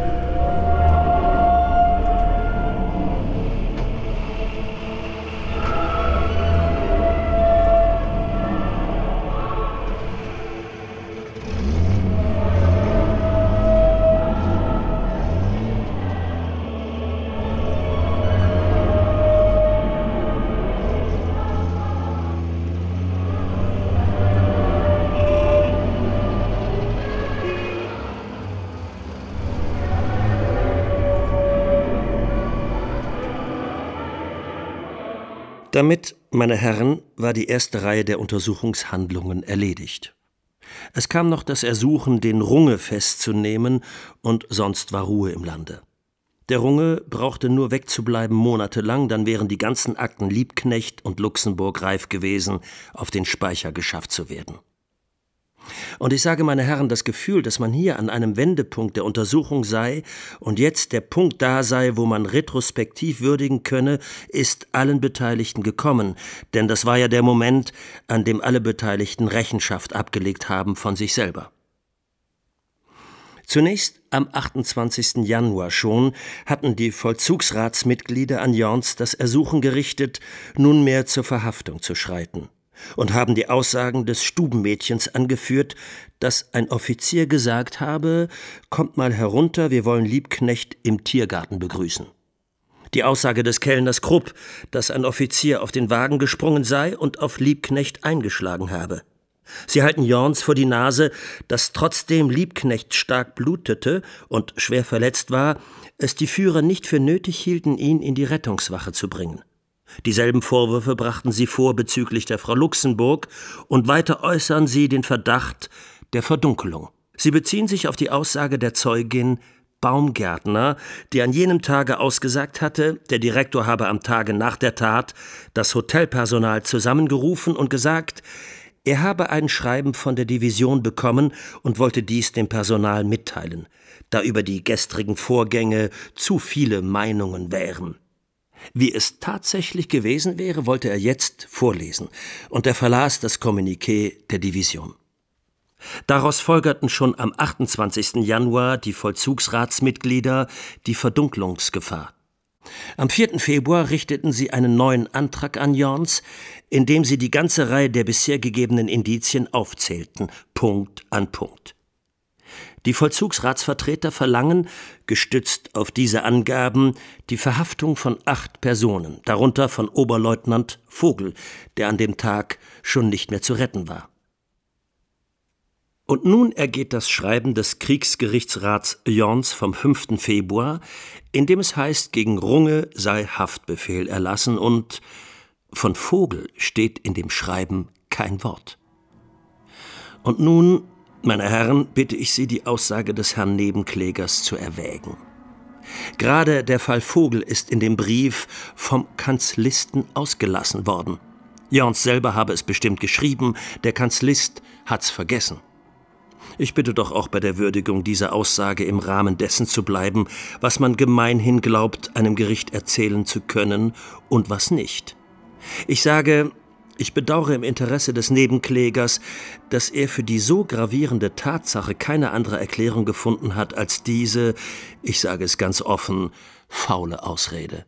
Damit, meine Herren, war die erste Reihe der Untersuchungshandlungen erledigt. Es kam noch das Ersuchen, den Runge festzunehmen, und sonst war Ruhe im Lande. Der Runge brauchte nur wegzubleiben monatelang, dann wären die ganzen Akten Liebknecht und Luxemburg reif gewesen, auf den Speicher geschafft zu werden. Und ich sage, meine Herren, das Gefühl, dass man hier an einem Wendepunkt der Untersuchung sei und jetzt der Punkt da sei, wo man retrospektiv würdigen könne, ist allen Beteiligten gekommen, denn das war ja der Moment, an dem alle Beteiligten Rechenschaft abgelegt haben von sich selber. Zunächst am achtundzwanzigsten Januar schon hatten die Vollzugsratsmitglieder an Jorns das Ersuchen gerichtet, nunmehr zur Verhaftung zu schreiten, und haben die Aussagen des Stubenmädchens angeführt, dass ein Offizier gesagt habe, »Kommt mal herunter, wir wollen Liebknecht im Tiergarten begrüßen.« Die Aussage des Kellners Krupp, dass ein Offizier auf den Wagen gesprungen sei und auf Liebknecht eingeschlagen habe. Sie halten Jorns vor die Nase, dass trotzdem Liebknecht stark blutete und schwer verletzt war, es die Führer nicht für nötig hielten, ihn in die Rettungswache zu bringen. Dieselben Vorwürfe brachten sie vor bezüglich der Frau Luxemburg, und weiter äußern sie den Verdacht der Verdunkelung. Sie beziehen sich auf die Aussage der Zeugin Baumgärtner, die an jenem Tage ausgesagt hatte, der Direktor habe am Tage nach der Tat das Hotelpersonal zusammengerufen und gesagt, er habe ein Schreiben von der Division bekommen und wollte dies dem Personal mitteilen, da über die gestrigen Vorgänge zu viele Meinungen wären. Wie es tatsächlich gewesen wäre, wollte er jetzt vorlesen, und er verlas das Kommuniqué der Division. Daraus folgerten schon am achtundzwanzigsten Januar die Vollzugsratsmitglieder die Verdunklungsgefahr. Am vierten Februar richteten sie einen neuen Antrag an Jorns, in dem sie die ganze Reihe der bisher gegebenen Indizien aufzählten, Punkt an Punkt. Die Vollzugsratsvertreter verlangen, gestützt auf diese Angaben, die Verhaftung von acht Personen, darunter von Oberleutnant Vogel, der an dem Tag schon nicht mehr zu retten war. Und nun ergeht das Schreiben des Kriegsgerichtsrats Jorns vom fünften Februar, in dem es heißt, gegen Runge sei Haftbefehl erlassen, und von Vogel steht in dem Schreiben kein Wort. Und nun, meine Herren, bitte ich Sie, die Aussage des Herrn Nebenklägers zu erwägen. Gerade der Fall Vogel ist in dem Brief vom Kanzlisten ausgelassen worden. Jorns selber habe es bestimmt geschrieben, der Kanzlist hat's vergessen. Ich bitte doch auch bei der Würdigung dieser Aussage im Rahmen dessen zu bleiben, was man gemeinhin glaubt, einem Gericht erzählen zu können und was nicht. Ich sage, ich bedauere im Interesse des Nebenklägers, dass er für die so gravierende Tatsache keine andere Erklärung gefunden hat als diese, ich sage es ganz offen, faule Ausrede.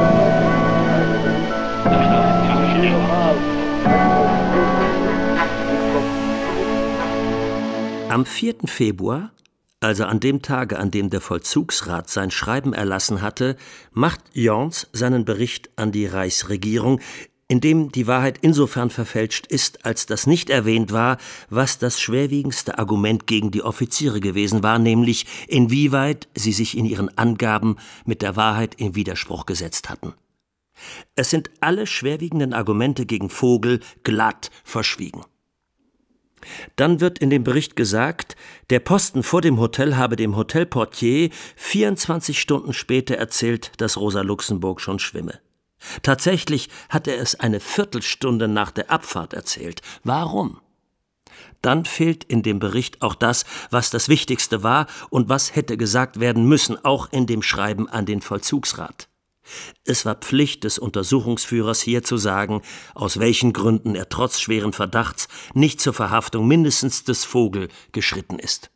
Am vierten Februar, also an dem Tage, an dem der Vollzugsrat sein Schreiben erlassen hatte, macht Jorns seinen Bericht an die Reichsregierung, in dem die Wahrheit insofern verfälscht ist, als das nicht erwähnt war, was das schwerwiegendste Argument gegen die Offiziere gewesen war, nämlich inwieweit sie sich in ihren Angaben mit der Wahrheit in Widerspruch gesetzt hatten. Es sind alle schwerwiegenden Argumente gegen Vogel glatt verschwiegen. Dann wird in dem Bericht gesagt, der Posten vor dem Hotel habe dem Hotelportier vierundzwanzig Stunden später erzählt, dass Rosa Luxemburg schon schwimme. Tatsächlich hat er es eine Viertelstunde nach der Abfahrt erzählt. Warum? Dann fehlt in dem Bericht auch das, was das Wichtigste war und was hätte gesagt werden müssen, auch in dem Schreiben an den Vollzugsrat. Es war Pflicht des Untersuchungsführers, hier zu sagen, aus welchen Gründen er trotz schweren Verdachts nicht zur Verhaftung mindestens des Vogel geschritten ist.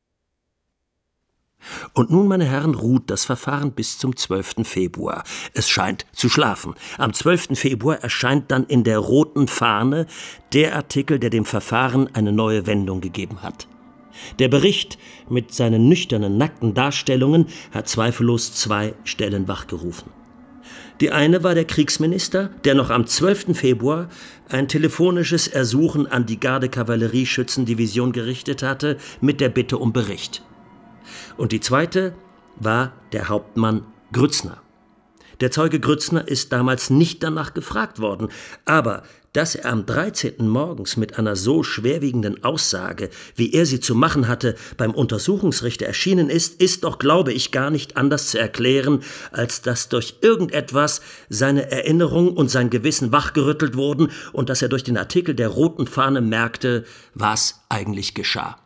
Und nun, meine Herren, ruht das Verfahren bis zum zwölften Februar. Es scheint zu schlafen. Am zwölften Februar erscheint dann in der Roten Fahne der Artikel, der dem Verfahren eine neue Wendung gegeben hat. Der Bericht mit seinen nüchternen, nackten Darstellungen hat zweifellos zwei Stellen wachgerufen. Die eine war der Kriegsminister, der noch am zwölften Februar ein telefonisches Ersuchen an die Garde-Kavallerie-Schützendivision gerichtet hatte mit der Bitte um Bericht. Und die zweite war der Hauptmann Grützner. Der Zeuge Grützner ist damals nicht danach gefragt worden, aber dass er am dreizehnten morgens mit einer so schwerwiegenden Aussage, wie er sie zu machen hatte, beim Untersuchungsrichter erschienen ist, ist doch, glaube ich, gar nicht anders zu erklären, als dass durch irgendetwas seine Erinnerung und sein Gewissen wachgerüttelt wurden und dass er durch den Artikel der Roten Fahne merkte, was eigentlich geschah.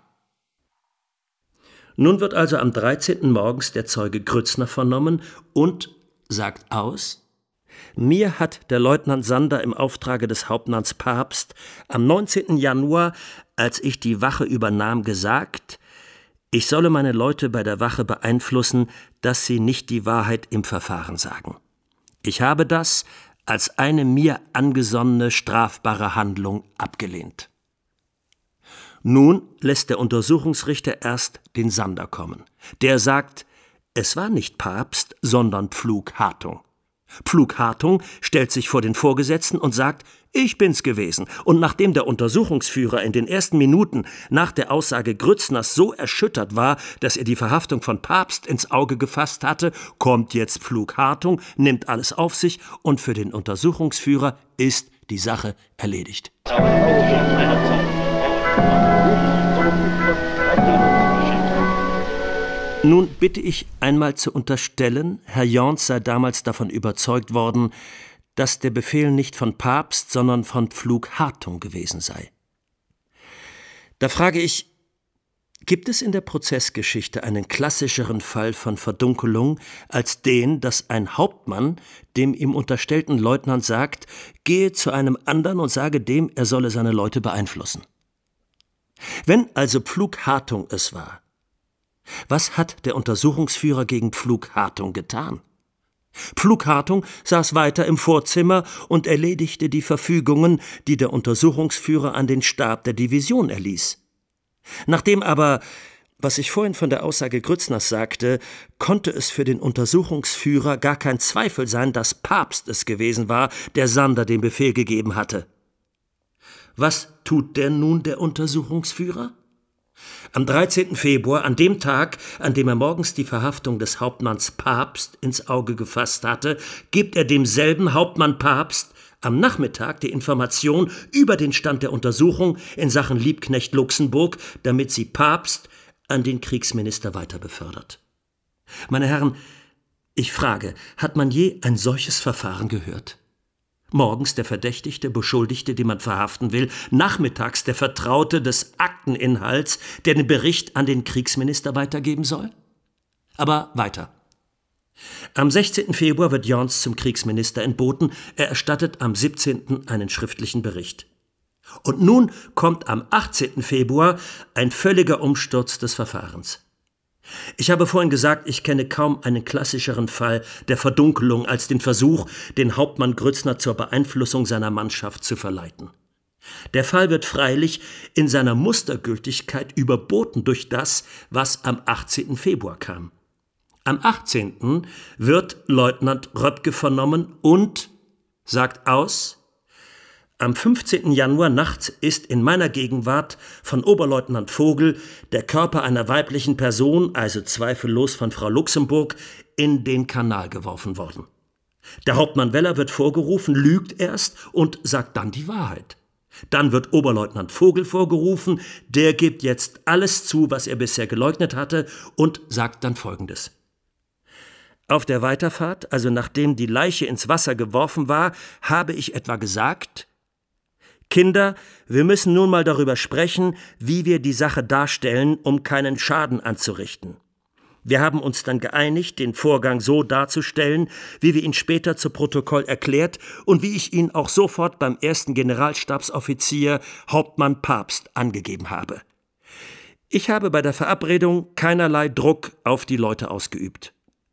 Nun wird also am dreizehnten morgens der Zeuge Grützner vernommen und sagt aus: Mir hat der Leutnant Sander im Auftrage des Hauptmanns Pabst am neunzehnten Januar, als ich die Wache übernahm, gesagt, ich solle meine Leute bei der Wache beeinflussen, dass sie nicht die Wahrheit im Verfahren sagen. Ich habe das als eine mir angesonnene strafbare Handlung abgelehnt. Nun lässt der Untersuchungsrichter erst den Sander kommen. Der sagt, es war nicht Pabst, sondern Pflug Hartung. Pflug Hartung stellt sich vor den Vorgesetzten und sagt, ich bin's gewesen. Und nachdem der Untersuchungsführer in den ersten Minuten nach der Aussage Grützners so erschüttert war, dass er die Verhaftung von Pabst ins Auge gefasst hatte, kommt jetzt Pflug Hartung, nimmt alles auf sich und für den Untersuchungsführer ist die Sache erledigt. Nun bitte ich einmal zu unterstellen, Herr Jorns sei damals davon überzeugt worden, dass der Befehl nicht von Pabst, sondern von Pflug Hartung gewesen sei. Da frage ich, gibt es in der Prozessgeschichte einen klassischeren Fall von Verdunkelung als den, dass ein Hauptmann dem ihm unterstellten Leutnant sagt, gehe zu einem anderen und sage dem, er solle seine Leute beeinflussen? Wenn also Pflug Hartung es war, was hat der Untersuchungsführer gegen Pflug Hartung getan? Pflug Hartung saß weiter im Vorzimmer und erledigte die Verfügungen, die der Untersuchungsführer an den Stab der Division erließ. Nachdem aber, was ich vorhin von der Aussage Grützners sagte, konnte es für den Untersuchungsführer gar kein Zweifel sein, dass Pabst es gewesen war, der Sander den Befehl gegeben hatte. Was tut denn nun der Untersuchungsführer? Am dreizehnten Februar, an dem Tag, an dem er morgens die Verhaftung des Hauptmanns Pabst ins Auge gefasst hatte, gibt er demselben Hauptmann Pabst am Nachmittag die Information über den Stand der Untersuchung in Sachen Liebknecht Luxemburg, damit sie Pabst an den Kriegsminister weiter befördert. Meine Herren, ich frage, hat man je ein solches Verfahren gehört? Morgens der Verdächtigte, Beschuldigte, den man verhaften will, nachmittags der Vertraute des Akteninhalts, der den Bericht an den Kriegsminister weitergeben soll? Aber weiter. Am sechzehnten Februar wird Jorns zum Kriegsminister entboten, er erstattet am siebzehnten einen schriftlichen Bericht. Und nun kommt am achtzehnten Februar ein völliger Umsturz des Verfahrens. Ich habe vorhin gesagt, ich kenne kaum einen klassischeren Fall der Verdunkelung als den Versuch, den Hauptmann Grützner zur Beeinflussung seiner Mannschaft zu verleiten. Der Fall wird freilich in seiner Mustergültigkeit überboten durch das, was am achtzehnten Februar kam. Am achtzehnten wird Leutnant Röpke vernommen und sagt aus: Am fünfzehnten Januar nachts ist in meiner Gegenwart von Oberleutnant Vogel der Körper einer weiblichen Person, also zweifellos von Frau Luxemburg, in den Kanal geworfen worden. Der Hauptmann Weller wird vorgerufen, lügt erst und sagt dann die Wahrheit. Dann wird Oberleutnant Vogel vorgerufen, der gibt jetzt alles zu, was er bisher geleugnet hatte, und sagt dann Folgendes. Auf der Weiterfahrt, also nachdem die Leiche ins Wasser geworfen war, habe ich etwa gesagt: Kinder, wir müssen nun mal darüber sprechen, wie wir die Sache darstellen, um keinen Schaden anzurichten. Wir haben uns dann geeinigt, den Vorgang so darzustellen, wie wir ihn später zu Protokoll erklärt und wie ich ihn auch sofort beim ersten Generalstabsoffizier Hauptmann Pabst angegeben habe. Ich habe bei der Verabredung keinerlei Druck auf die Leute ausgeübt.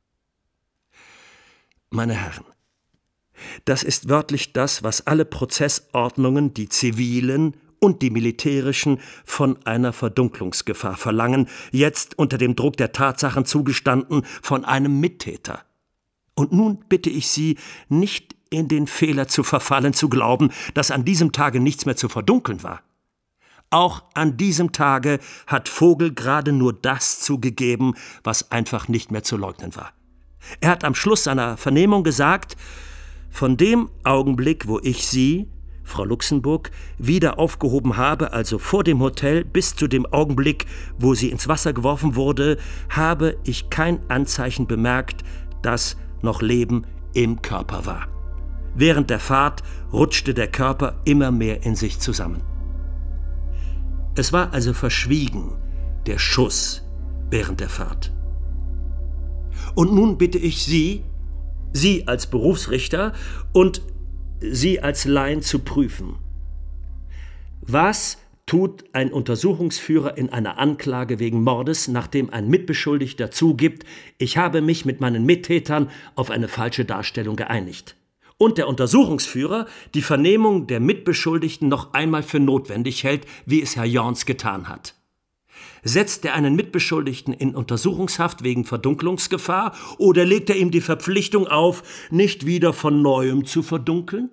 Meine Herren, das ist wörtlich das, was alle Prozessordnungen, die zivilen und die militärischen, von einer Verdunklungsgefahr verlangen, jetzt unter dem Druck der Tatsachen zugestanden von einem Mittäter. Und nun bitte ich Sie, nicht in den Fehler zu verfallen, zu glauben, dass an diesem Tage nichts mehr zu verdunkeln war. Auch an diesem Tage hat Vogel gerade nur das zugegeben, was einfach nicht mehr zu leugnen war. Er hat am Schluss seiner Vernehmung gesagt: Von dem Augenblick, wo ich Sie, Frau Luxemburg, wieder aufgehoben habe, also vor dem Hotel, bis zu dem Augenblick, wo sie ins Wasser geworfen wurde, habe ich kein Anzeichen bemerkt, dass noch Leben im Körper war. Während der Fahrt rutschte der Körper immer mehr in sich zusammen. Es war also verschwiegen, der Schuss während der Fahrt. Und nun bitte ich Sie, Sie als Berufsrichter und Sie als Laien zu prüfen. Was tut ein Untersuchungsführer in einer Anklage wegen Mordes, nachdem ein Mitbeschuldigter zugibt, ich habe mich mit meinen Mittätern auf eine falsche Darstellung geeinigt? Und der Untersuchungsführer die Vernehmung der Mitbeschuldigten noch einmal für notwendig hält, wie es Herr Jorns getan hat. Setzt er einen Mitbeschuldigten in Untersuchungshaft wegen Verdunklungsgefahr oder legt er ihm die Verpflichtung auf, nicht wieder von Neuem zu verdunkeln?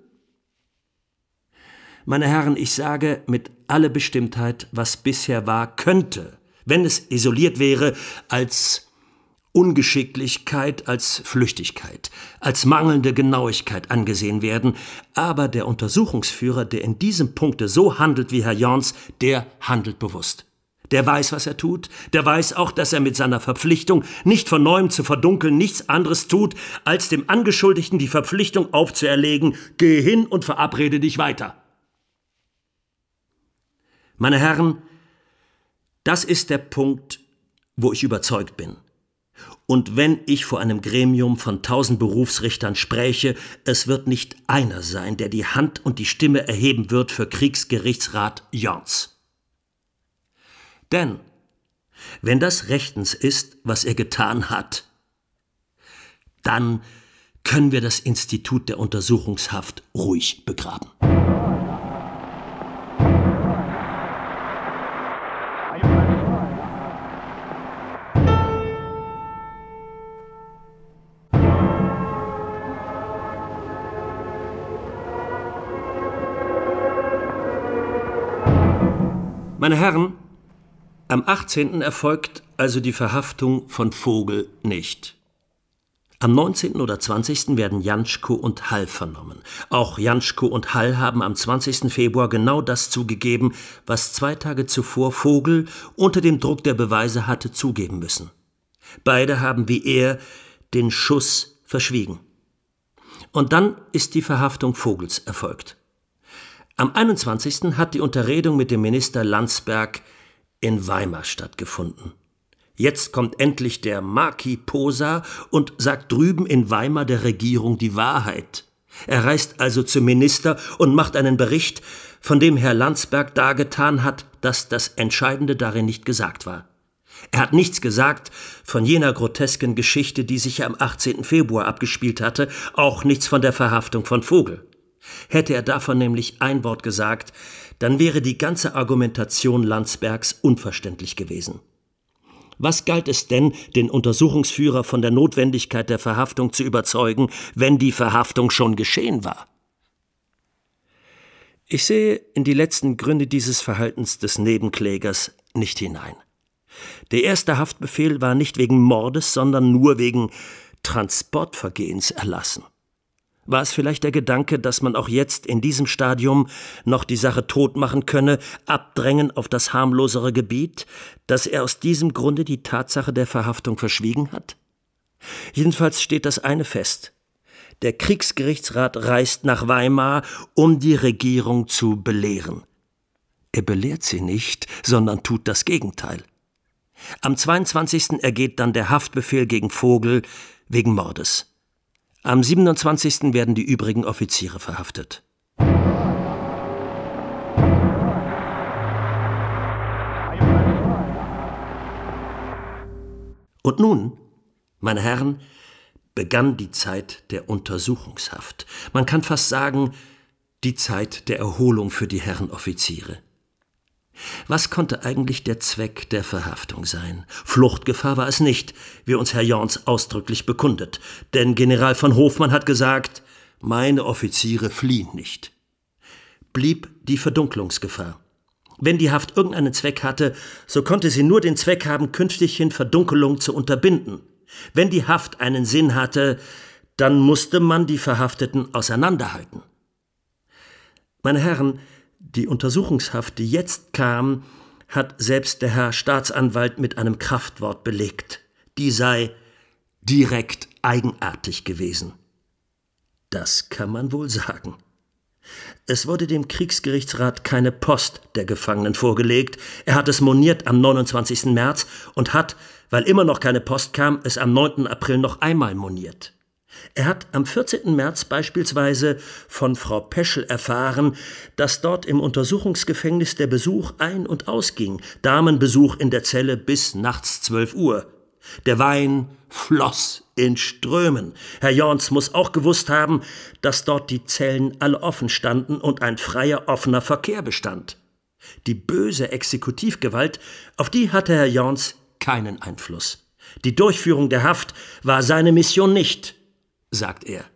Meine Herren, ich sage mit aller Bestimmtheit, was bisher war, könnte, wenn es isoliert wäre, als Ungeschicklichkeit, als Flüchtigkeit, als mangelnde Genauigkeit angesehen werden. Aber der Untersuchungsführer, der in diesem Punkte so handelt wie Herr Jorns, der handelt bewusst. Der weiß, was er tut. Der weiß auch, dass er mit seiner Verpflichtung, nicht von Neuem zu verdunkeln, nichts anderes tut, als dem Angeschuldigten die Verpflichtung aufzuerlegen: Geh hin und verabrede dich weiter. Meine Herren, das ist der Punkt, wo ich überzeugt bin. Und wenn ich vor einem Gremium von tausend Berufsrichtern spräche, es wird nicht einer sein, der die Hand und die Stimme erheben wird für Kriegsgerichtsrat Jorns. Denn, wenn das rechtens ist, was er getan hat, dann können wir das Institut der Untersuchungshaft ruhig begraben. Meine Herren, am achtzehnten erfolgt also die Verhaftung von Vogel nicht. Am neunzehnten oder zwanzigsten werden Janschko und Hall vernommen. Auch Janschko und Hall haben am zwanzigsten Februar genau das zugegeben, was zwei Tage zuvor Vogel unter dem Druck der Beweise hatte zugeben müssen. Beide haben wie er den Schuss verschwiegen. Und dann ist die Verhaftung Vogels erfolgt. Am einundzwanzigsten hat die Unterredung mit dem Minister Landsberg in Weimar stattgefunden. Jetzt kommt endlich der Marquis Posa und sagt drüben in Weimar der Regierung die Wahrheit. Er reist also zum Minister und macht einen Bericht, von dem Herr Landsberg dargetan hat, dass das Entscheidende darin nicht gesagt war. Er hat nichts gesagt von jener grotesken Geschichte, die sich am achtzehnten Februar abgespielt hatte, auch nichts von der Verhaftung von Vogel. Hätte er davon nämlich ein Wort gesagt, dann wäre die ganze Argumentation Landsbergs unverständlich gewesen. Was galt es denn, den Untersuchungsführer von der Notwendigkeit der Verhaftung zu überzeugen, wenn die Verhaftung schon geschehen war? Ich sehe in die letzten Gründe dieses Verhaltens des Nebenklägers nicht hinein. Der erste Haftbefehl war nicht wegen Mordes, sondern nur wegen Transportvergehens erlassen. War es vielleicht der Gedanke, dass man auch jetzt in diesem Stadium noch die Sache totmachen könne, abdrängen auf das harmlosere Gebiet, dass er aus diesem Grunde die Tatsache der Verhaftung verschwiegen hat? Jedenfalls steht das eine fest: Der Kriegsgerichtsrat reist nach Weimar, um die Regierung zu belehren. Er belehrt sie nicht, sondern tut das Gegenteil. Am zweiundzwanzigsten ergeht dann der Haftbefehl gegen Vogel wegen Mordes. Am siebenundzwanzigsten werden die übrigen Offiziere verhaftet. Und nun, meine Herren, begann die Zeit der Untersuchungshaft. Man kann fast sagen, die Zeit der Erholung für die Herren Offiziere. Was konnte eigentlich der Zweck der Verhaftung sein? Fluchtgefahr war es nicht, wie uns Herr Jorns ausdrücklich bekundet. Denn General von Hofmann hat gesagt, meine Offiziere fliehen nicht. Blieb die Verdunkelungsgefahr. Wenn die Haft irgendeinen Zweck hatte, so konnte sie nur den Zweck haben, künftighin Verdunkelung zu unterbinden. Wenn die Haft einen Sinn hatte, dann musste man die Verhafteten auseinanderhalten. Meine Herren, die Untersuchungshaft, die jetzt kam, hat selbst der Herr Staatsanwalt mit einem Kraftwort belegt. Die sei direkt eigenartig gewesen. Das kann man wohl sagen. Es wurde dem Kriegsgerichtsrat keine Post der Gefangenen vorgelegt. Er hat es moniert am neunundzwanzigsten März und hat, weil immer noch keine Post kam, es am neunten April noch einmal moniert. Er hat am vierzehnten März beispielsweise von Frau Peschel erfahren, dass dort im Untersuchungsgefängnis der Besuch ein- und ausging, Damenbesuch in der Zelle bis nachts zwölf Uhr. Der Wein floss in Strömen. Herr Jorns muss auch gewusst haben, dass dort die Zellen alle offen standen und ein freier, offener Verkehr bestand. Die böse Exekutivgewalt, auf die hatte Herr Jorns keinen Einfluss. Die Durchführung der Haft war seine Mission nicht, sagt er.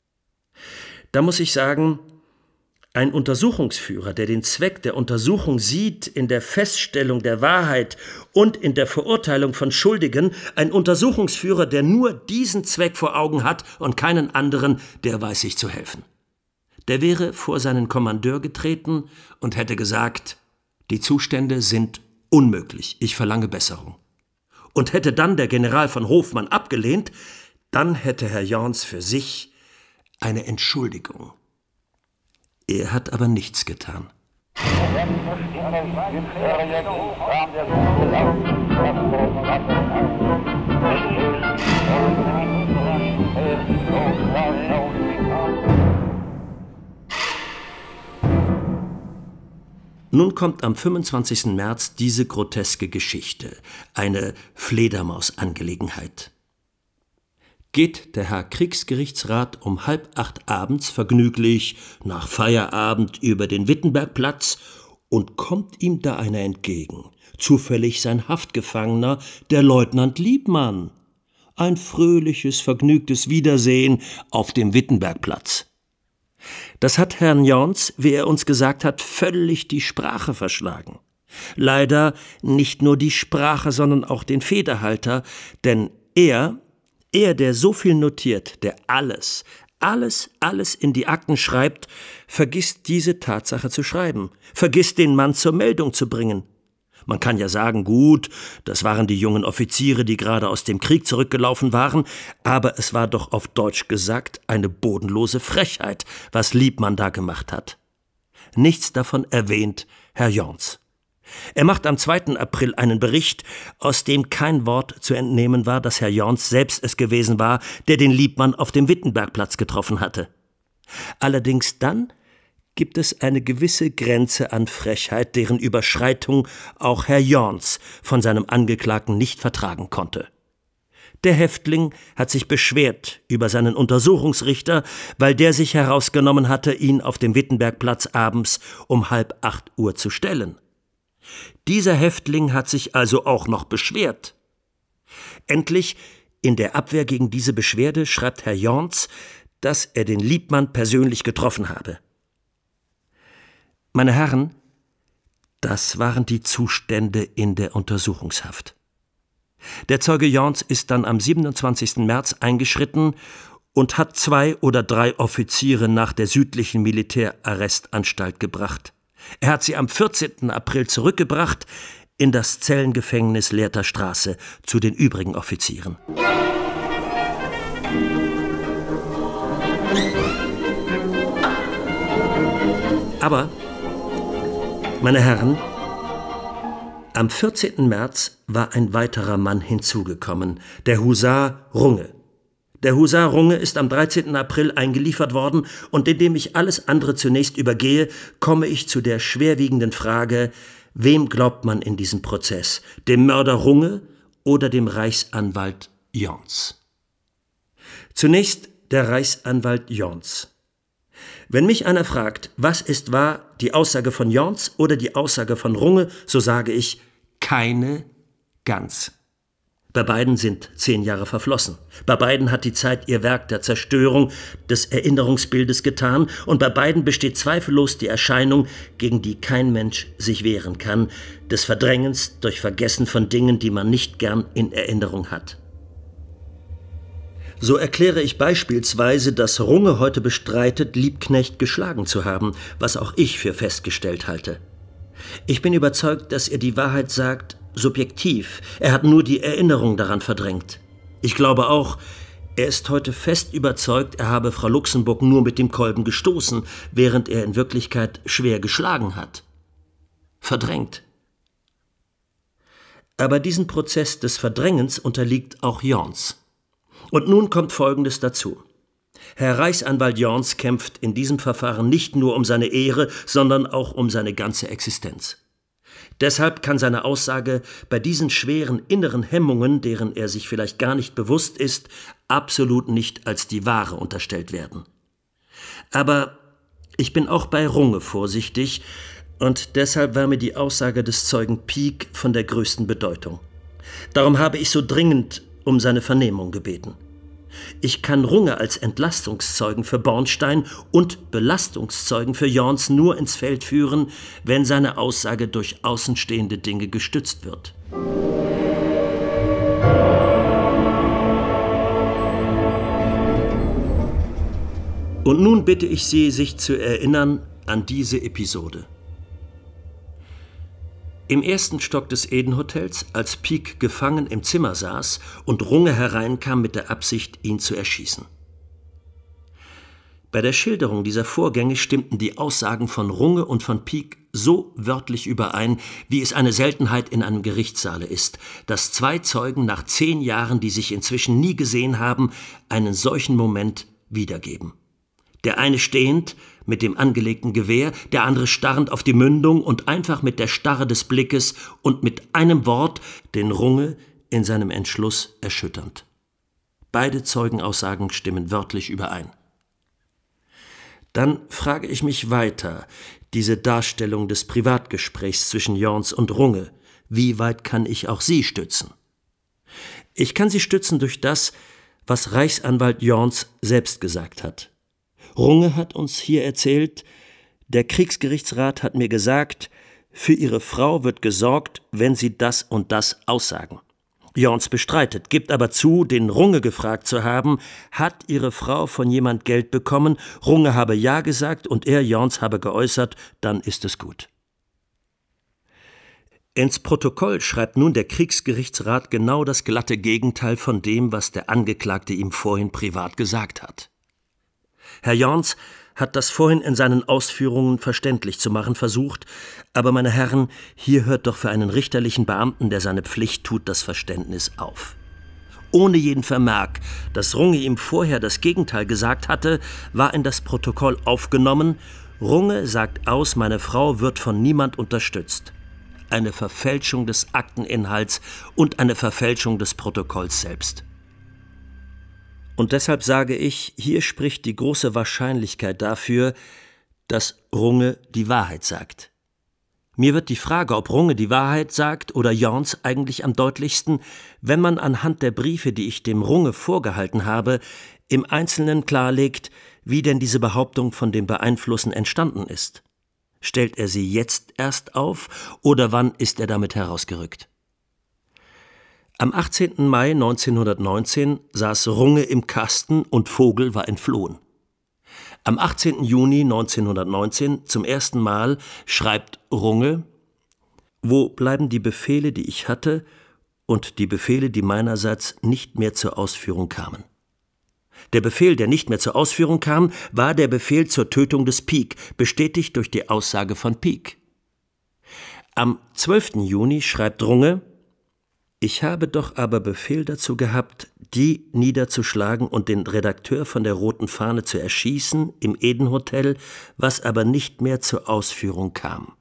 Da muss ich sagen, ein Untersuchungsführer, der den Zweck der Untersuchung sieht in der Feststellung der Wahrheit und in der Verurteilung von Schuldigen, ein Untersuchungsführer, der nur diesen Zweck vor Augen hat und keinen anderen, der weiß sich zu helfen. Der wäre vor seinen Kommandeur getreten und hätte gesagt, die Zustände sind unmöglich, ich verlange Besserung. Und hätte dann der General von Hofmann abgelehnt, dann hätte Herr Jorns für sich eine Entschuldigung. Er hat aber nichts getan. Nun kommt am fünfundzwanzigsten März diese groteske Geschichte, eine Fledermaus-Angelegenheit. Geht der Herr Kriegsgerichtsrat um halb acht abends vergnüglich nach Feierabend über den Wittenbergplatz und kommt ihm da einer entgegen, zufällig sein Haftgefangener, der Leutnant Liebmann. Ein fröhliches, vergnügtes Wiedersehen auf dem Wittenbergplatz. Das hat Herrn Jorns, wie er uns gesagt hat, völlig die Sprache verschlagen. Leider nicht nur die Sprache, sondern auch den Federhalter, denn er, er, der so viel notiert, der alles, alles, alles in die Akten schreibt, vergisst diese Tatsache zu schreiben, vergisst den Mann zur Meldung zu bringen. Man kann ja sagen, gut, das waren die jungen Offiziere, die gerade aus dem Krieg zurückgelaufen waren, aber es war doch auf Deutsch gesagt eine bodenlose Frechheit, was Liebmann da gemacht hat. Nichts davon erwähnt Herr Jorns. Er macht am zweiten April einen Bericht, aus dem kein Wort zu entnehmen war, dass Herr Jorns selbst es gewesen war, der den Liebmann auf dem Wittenbergplatz getroffen hatte. Allerdings dann gibt es eine gewisse Grenze an Frechheit, deren Überschreitung auch Herr Jorns von seinem Angeklagten nicht vertragen konnte. Der Häftling hat sich beschwert über seinen Untersuchungsrichter, weil der sich herausgenommen hatte, ihn auf dem Wittenbergplatz abends um halb acht Uhr zu stellen. Dieser Häftling hat sich also auch noch beschwert. Endlich, in der Abwehr gegen diese Beschwerde, schreibt Herr Jorns, dass er den Liebmann persönlich getroffen habe. Meine Herren, das waren die Zustände in der Untersuchungshaft. Der Zeuge Jorns ist dann am siebenundzwanzigsten März eingeschritten und hat zwei oder drei Offiziere nach der südlichen Militärarrestanstalt gebracht. Er hat sie am vierzehnten April zurückgebracht in das Zellengefängnis Lehrter Straße zu den übrigen Offizieren. Aber, meine Herren, am vierzehnten März war ein weiterer Mann hinzugekommen, der Husar Runge. Der Husar Runge ist am dreizehnten April eingeliefert worden, und indem ich alles andere zunächst übergehe, komme ich zu der schwerwiegenden Frage: Wem glaubt man in diesem Prozess? Dem Mörder Runge oder dem Reichsanwalt Jorns? Zunächst der Reichsanwalt Jorns. Wenn mich einer fragt, was ist wahr, die Aussage von Jorns oder die Aussage von Runge, so sage ich: keine ganz. Bei beiden sind zehn Jahre verflossen. Bei beiden hat die Zeit ihr Werk der Zerstörung des Erinnerungsbildes getan, und bei beiden besteht zweifellos die Erscheinung, gegen die kein Mensch sich wehren kann, des Verdrängens durch Vergessen von Dingen, die man nicht gern in Erinnerung hat. So erkläre ich beispielsweise, dass Runge heute bestreitet, Liebknecht geschlagen zu haben, was auch ich für festgestellt halte. Ich bin überzeugt, dass er die Wahrheit sagt, subjektiv. Er hat nur die Erinnerung daran verdrängt. Ich glaube auch, er ist heute fest überzeugt, er habe Frau Luxemburg nur mit dem Kolben gestoßen, während er in Wirklichkeit schwer geschlagen hat. Verdrängt. Aber diesen Prozess des Verdrängens unterliegt auch Jorns. Und nun kommt Folgendes dazu. Herr Reichsanwalt Jorns kämpft in diesem Verfahren nicht nur um seine Ehre, sondern auch um seine ganze Existenz. Deshalb kann seine Aussage bei diesen schweren inneren Hemmungen, deren er sich vielleicht gar nicht bewusst ist, absolut nicht als die wahre unterstellt werden. Aber ich bin auch bei Runge vorsichtig, und deshalb war mir die Aussage des Zeugen Pieck von der größten Bedeutung. Darum habe ich so dringend um seine Vernehmung gebeten. Ich kann Runge als Entlastungszeugen für Bornstein und Belastungszeugen für Jorns nur ins Feld führen, wenn seine Aussage durch außenstehende Dinge gestützt wird. Und nun bitte ich Sie, sich zu erinnern an diese Episode. Im ersten Stock des Eden-Hotels, als Pieck gefangen im Zimmer saß und Runge hereinkam mit der Absicht, ihn zu erschießen. Bei der Schilderung dieser Vorgänge stimmten die Aussagen von Runge und von Pieck so wörtlich überein, wie es eine Seltenheit in einem Gerichtssaale ist, dass zwei Zeugen nach zehn Jahren, die sich inzwischen nie gesehen haben, einen solchen Moment wiedergeben. Der eine stehend, mit dem angelegten Gewehr, der andere starrend auf die Mündung und einfach mit der Starre des Blickes und mit einem Wort den Runge in seinem Entschluss erschütternd. Beide Zeugenaussagen stimmen wörtlich überein. Dann frage ich mich weiter, diese Darstellung des Privatgesprächs zwischen Jorns und Runge, wie weit kann ich auch sie stützen? Ich kann sie stützen durch das, was Reichsanwalt Jorns selbst gesagt hat. Runge hat uns hier erzählt, der Kriegsgerichtsrat hat mir gesagt, für ihre Frau wird gesorgt, wenn sie das und das aussagen. Jorns bestreitet, gibt aber zu, den Runge gefragt zu haben, hat ihre Frau von jemand Geld bekommen, Runge habe ja gesagt und er, Jorns, habe geäußert, dann ist es gut. Ins Protokoll schreibt nun der Kriegsgerichtsrat genau das glatte Gegenteil von dem, was der Angeklagte ihm vorhin privat gesagt hat. Herr Jorns hat das vorhin in seinen Ausführungen verständlich zu machen versucht, aber meine Herren, hier hört doch für einen richterlichen Beamten, der seine Pflicht tut, das Verständnis auf. Ohne jeden Vermerk, dass Runge ihm vorher das Gegenteil gesagt hatte, war in das Protokoll aufgenommen: Runge sagt aus, meine Frau wird von niemand unterstützt. Eine Verfälschung des Akteninhalts und eine Verfälschung des Protokolls selbst. Und deshalb sage ich, hier spricht die große Wahrscheinlichkeit dafür, dass Runge die Wahrheit sagt. Mir wird die Frage, ob Runge die Wahrheit sagt oder Jorns, eigentlich am deutlichsten, wenn man anhand der Briefe, die ich dem Runge vorgehalten habe, im Einzelnen klarlegt, wie denn diese Behauptung von dem Beeinflussen entstanden ist. Stellt er sie jetzt erst auf oder wann ist er damit herausgerückt? Am achtzehnten Mai neunzehnhundertneunzehn saß Runge im Kasten und Vogel war entflohen. Am achtzehnten Juni neunzehnhundertneunzehn zum ersten Mal schreibt Runge: Wo bleiben die Befehle, die ich hatte, und die Befehle, die meinerseits nicht mehr zur Ausführung kamen? Der Befehl, der nicht mehr zur Ausführung kam, war der Befehl zur Tötung des Pieck, bestätigt durch die Aussage von Pieck. Am zwölften Juni schreibt Runge: Ich habe doch aber Befehl dazu gehabt, die niederzuschlagen und den Redakteur von der Roten Fahne zu erschießen im Eden-Hotel, was aber nicht mehr zur Ausführung kam.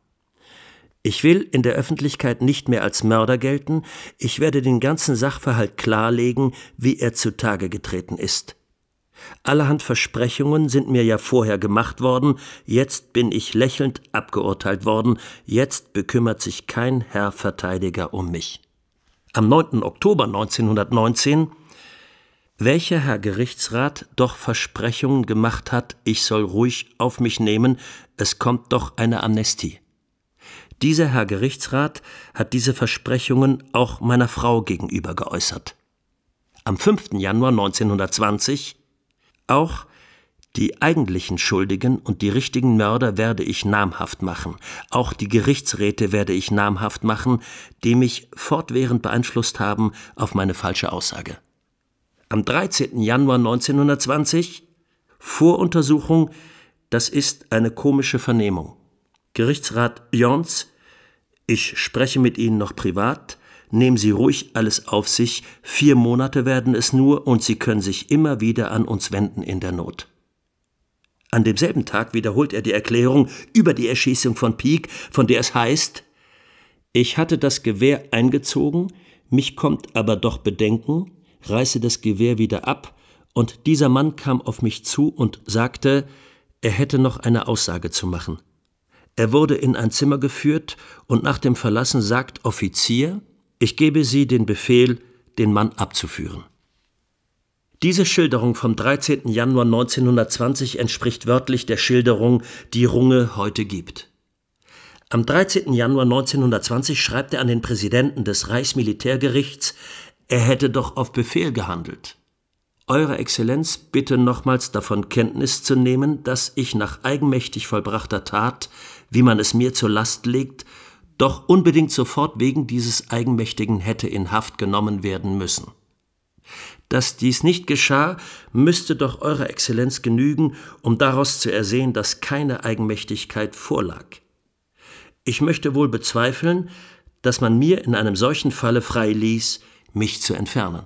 Ich will in der Öffentlichkeit nicht mehr als Mörder gelten, ich werde den ganzen Sachverhalt klarlegen, wie er zutage getreten ist. Allerhand Versprechungen sind mir ja vorher gemacht worden, jetzt bin ich lächelnd abgeurteilt worden, jetzt bekümmert sich kein Herr Verteidiger um mich. Am neunten Oktober neunzehnhundertneunzehn: Welcher Herr Gerichtsrat doch Versprechungen gemacht hat, ich soll ruhig auf mich nehmen, es kommt doch eine Amnestie. Dieser Herr Gerichtsrat hat diese Versprechungen auch meiner Frau gegenüber geäußert. Am fünften Januar neunzehnhundertzwanzig: Auch die eigentlichen Schuldigen und die richtigen Mörder werde ich namhaft machen. Auch die Gerichtsräte werde ich namhaft machen, die mich fortwährend beeinflusst haben auf meine falsche Aussage. Am dreizehnten Januar neunzehnhundertzwanzig: Voruntersuchung, das ist eine komische Vernehmung. Gerichtsrat Jons: Ich spreche mit Ihnen noch privat. Nehmen Sie ruhig alles auf sich. Vier Monate werden es nur und Sie können sich immer wieder an uns wenden in der Not. An demselben Tag wiederholt er die Erklärung über die Erschießung von Pieck, von der es heißt: Ich hatte das Gewehr eingezogen, mich kommt aber doch Bedenken, reiße das Gewehr wieder ab, und dieser Mann kam auf mich zu und sagte, er hätte noch eine Aussage zu machen. Er wurde in ein Zimmer geführt und nach dem Verlassen sagt Offizier, ich gebe Sie den Befehl, den Mann abzuführen. Diese Schilderung vom dreizehnten Januar neunzehnhundertzwanzig entspricht wörtlich der Schilderung, die Runge heute gibt. Am dreizehnten Januar neunzehnhundertzwanzig schreibt er an den Präsidenten des Reichsmilitärgerichts, er hätte doch auf Befehl gehandelt. Eure Exzellenz bitte nochmals davon Kenntnis zu nehmen, dass ich nach eigenmächtig vollbrachter Tat, wie man es mir zur Last legt, doch unbedingt sofort wegen dieses Eigenmächtigen hätte in Haft genommen werden müssen. Dass dies nicht geschah, müsste doch Eurer Exzellenz genügen, um daraus zu ersehen, dass keine Eigenmächtigkeit vorlag. Ich möchte wohl bezweifeln, dass man mir in einem solchen Falle freiließ, mich zu entfernen.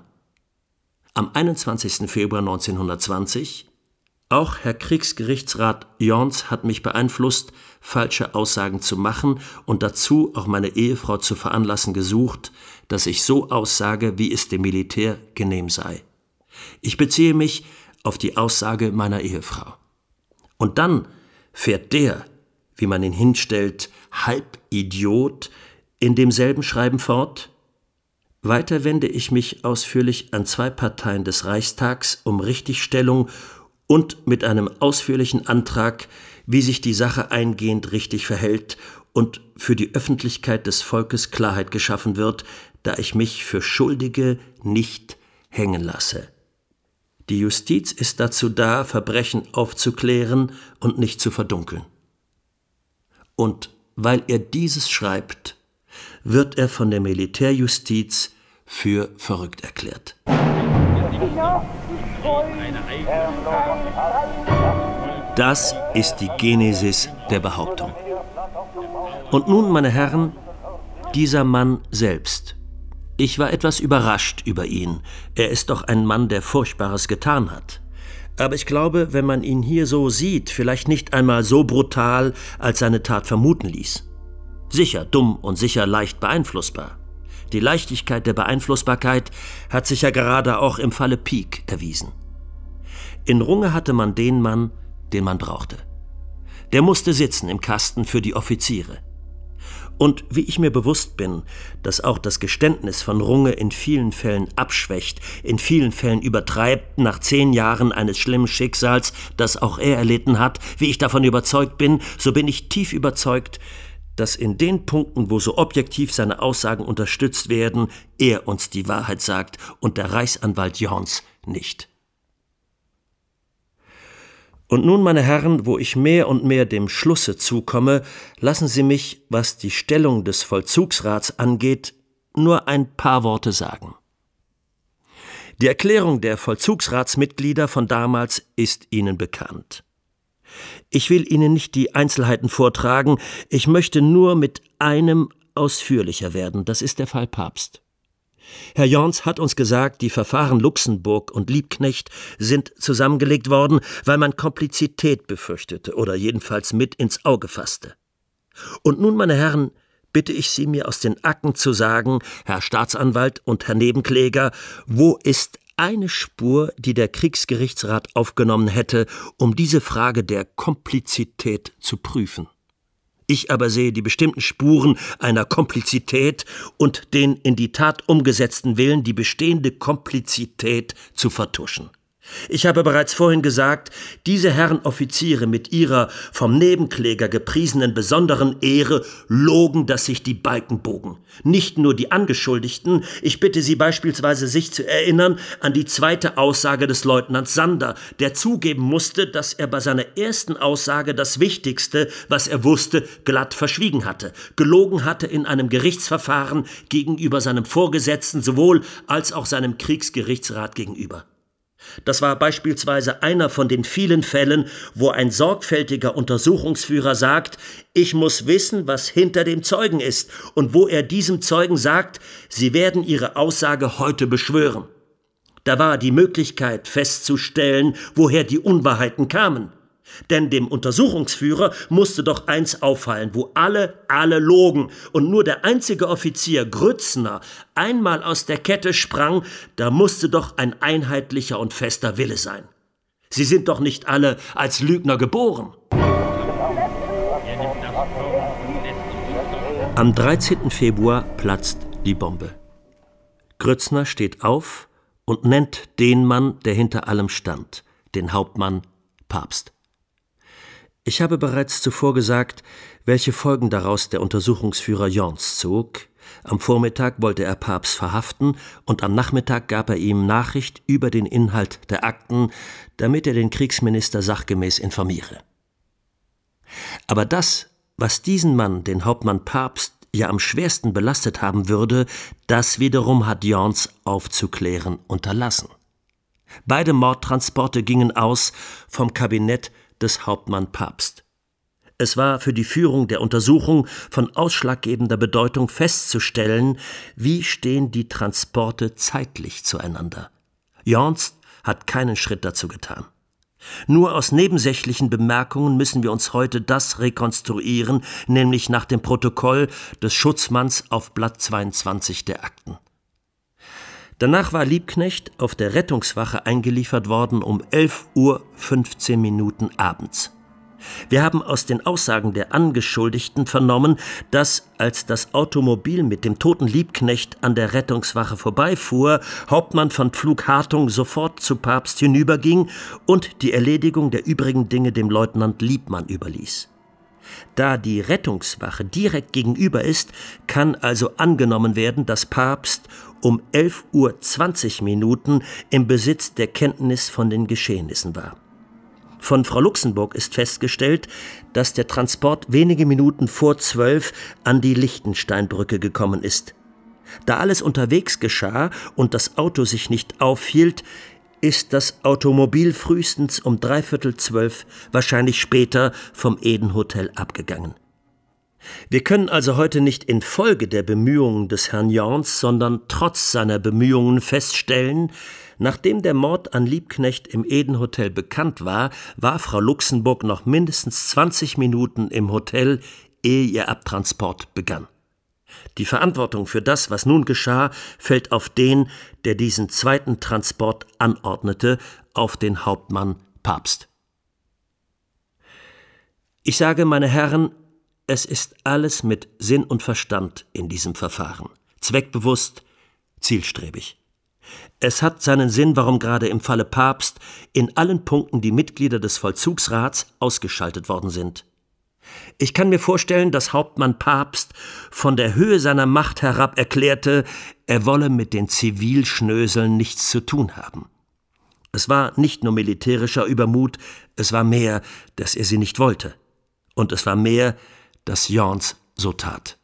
Am einundzwanzigsten Februar neunzehnhundertzwanzig: Auch Herr Kriegsgerichtsrat Jons hat mich beeinflusst, falsche Aussagen zu machen und dazu auch meine Ehefrau zu veranlassen gesucht, dass ich so aussage, wie es dem Militär genehm sei. Ich beziehe mich auf die Aussage meiner Ehefrau. Und dann fährt der, wie man ihn hinstellt, Halbidiot, in demselben Schreiben fort: Weiter wende ich mich ausführlich an zwei Parteien des Reichstags um Richtigstellung und mit einem ausführlichen Antrag, wie sich die Sache eingehend richtig verhält und für die Öffentlichkeit des Volkes Klarheit geschaffen wird, da ich mich für Schuldige nicht hängen lasse. Die Justiz ist dazu da, Verbrechen aufzuklären und nicht zu verdunkeln. Und weil er dieses schreibt, wird er von der Militärjustiz für verrückt erklärt. Das ist die Genesis der Behauptung. Und nun, meine Herren, dieser Mann selbst. Ich war etwas überrascht über ihn. Er ist doch ein Mann, der Furchtbares getan hat. Aber ich glaube, wenn man ihn hier so sieht, vielleicht nicht einmal so brutal, als seine Tat vermuten ließ. Sicher dumm und sicher leicht beeinflussbar. Die Leichtigkeit der Beeinflussbarkeit hat sich ja gerade auch im Falle Pieck erwiesen. In Runge hatte man den Mann, den man brauchte. Der musste sitzen im Kasten für die Offiziere. Und wie ich mir bewusst bin, dass auch das Geständnis von Runge in vielen Fällen abschwächt, in vielen Fällen übertreibt, nach zehn Jahren eines schlimmen Schicksals, das auch er erlitten hat, wie ich davon überzeugt bin, so bin ich tief überzeugt, dass in den Punkten, wo so objektiv seine Aussagen unterstützt werden, er uns die Wahrheit sagt und der Reichsanwalt Jorns nicht. Und nun, meine Herren, wo ich mehr und mehr dem Schlusse zukomme, lassen Sie mich, was die Stellung des Vollzugsrats angeht, nur ein paar Worte sagen. Die Erklärung der Vollzugsratsmitglieder von damals ist Ihnen bekannt. Ich will Ihnen nicht die Einzelheiten vortragen, ich möchte nur mit einem ausführlicher werden, das ist der Fall Pabst. Herr Jorns hat uns gesagt, die Verfahren Luxemburg und Liebknecht sind zusammengelegt worden, weil man Komplizität befürchtete oder jedenfalls mit ins Auge fasste. Und nun, meine Herren, bitte ich Sie, mir aus den Akten zu sagen, Herr Staatsanwalt und Herr Nebenkläger, wo ist eine Spur, die der Kriegsgerichtsrat aufgenommen hätte, um diese Frage der Komplizität zu prüfen. Ich aber sehe die bestimmten Spuren einer Komplizität und den in die Tat umgesetzten Willen, die bestehende Komplizität zu vertuschen. Ich habe bereits vorhin gesagt, diese Herren Offiziere mit ihrer vom Nebenkläger gepriesenen besonderen Ehre logen, dass sich die Balken bogen. Nicht nur die Angeschuldigten, ich bitte Sie beispielsweise sich zu erinnern an die zweite Aussage des Leutnants Sander, der zugeben musste, dass er bei seiner ersten Aussage das Wichtigste, was er wusste, glatt verschwiegen hatte, gelogen hatte in einem Gerichtsverfahren gegenüber seinem Vorgesetzten sowohl als auch seinem Kriegsgerichtsrat gegenüber. Das war beispielsweise einer von den vielen Fällen, wo ein sorgfältiger Untersuchungsführer sagt, ich muss wissen, was hinter dem Zeugen ist, und wo er diesem Zeugen sagt, Sie werden Ihre Aussage heute beschwören. Da war die Möglichkeit festzustellen, woher die Unwahrheiten kamen. Denn dem Untersuchungsführer musste doch eins auffallen, wo alle, alle logen und nur der einzige Offizier Grützner einmal aus der Kette sprang, da musste doch ein einheitlicher und fester Wille sein. Sie sind doch nicht alle als Lügner geboren. Am dreizehnten Februar platzt die Bombe. Grützner steht auf und nennt den Mann, der hinter allem stand, den Hauptmann Pabst. Ich habe bereits zuvor gesagt, welche Folgen daraus der Untersuchungsführer Jorns zog. Am Vormittag wollte er Pabst verhaften und am Nachmittag gab er ihm Nachricht über den Inhalt der Akten, damit er den Kriegsminister sachgemäß informiere. Aber das, was diesen Mann, den Hauptmann Pabst, ja am schwersten belastet haben würde, das wiederum hat Jorns aufzuklären unterlassen. Beide Mordtransporte gingen aus vom Kabinett des Hauptmann Pabst. Es war für die Führung der Untersuchung von ausschlaggebender Bedeutung festzustellen, wie stehen die Transporte zeitlich zueinander. Jorns hat keinen Schritt dazu getan. Nur aus nebensächlichen Bemerkungen müssen wir uns heute das rekonstruieren, nämlich nach dem Protokoll des Schutzmanns auf Blatt zweiundzwanzig der Akten. Danach war Liebknecht auf der Rettungswache eingeliefert worden um elf Uhr fünfzehn Minuten abends. Wir haben aus den Aussagen der Angeschuldigten vernommen, dass, als das Automobil mit dem toten Liebknecht an der Rettungswache vorbeifuhr, Hauptmann von Pflug Hartung sofort zu Pabst hinüberging und die Erledigung der übrigen Dinge dem Leutnant Liebmann überließ. Da die Rettungswache direkt gegenüber ist, kann also angenommen werden, dass Pabst um elf Uhr zwanzig Minuten im Besitz der Kenntnis von den Geschehnissen war. Von Frau Luxemburg ist festgestellt, dass der Transport wenige Minuten vor zwölf an die Lichtensteinbrücke gekommen ist. Da alles unterwegs geschah und das Auto sich nicht aufhielt, ist das Automobil frühestens um dreiviertel zwölf, wahrscheinlich später, vom Eden Hotel abgegangen. Wir können also heute nicht infolge der Bemühungen des Herrn Jorns, sondern trotz seiner Bemühungen feststellen, nachdem der Mord an Liebknecht im Eden Hotel bekannt war, war Frau Luxemburg noch mindestens zwanzig Minuten im Hotel, ehe ihr Abtransport begann. Die Verantwortung für das, was nun geschah, fällt auf den, der diesen zweiten Transport anordnete, auf den Hauptmann Pabst. Ich sage, meine Herren, es ist alles mit Sinn und Verstand in diesem Verfahren, zweckbewusst, zielstrebig. Es hat seinen Sinn, warum gerade im Falle Pabst in allen Punkten die Mitglieder des Vollzugsrats ausgeschaltet worden sind. Ich kann mir vorstellen, dass Hauptmann Pabst von der Höhe seiner Macht herab erklärte, er wolle mit den Zivilschnöseln nichts zu tun haben. Es war nicht nur militärischer Übermut, es war mehr, dass er sie nicht wollte. Und es war mehr, dass Jorns so tat.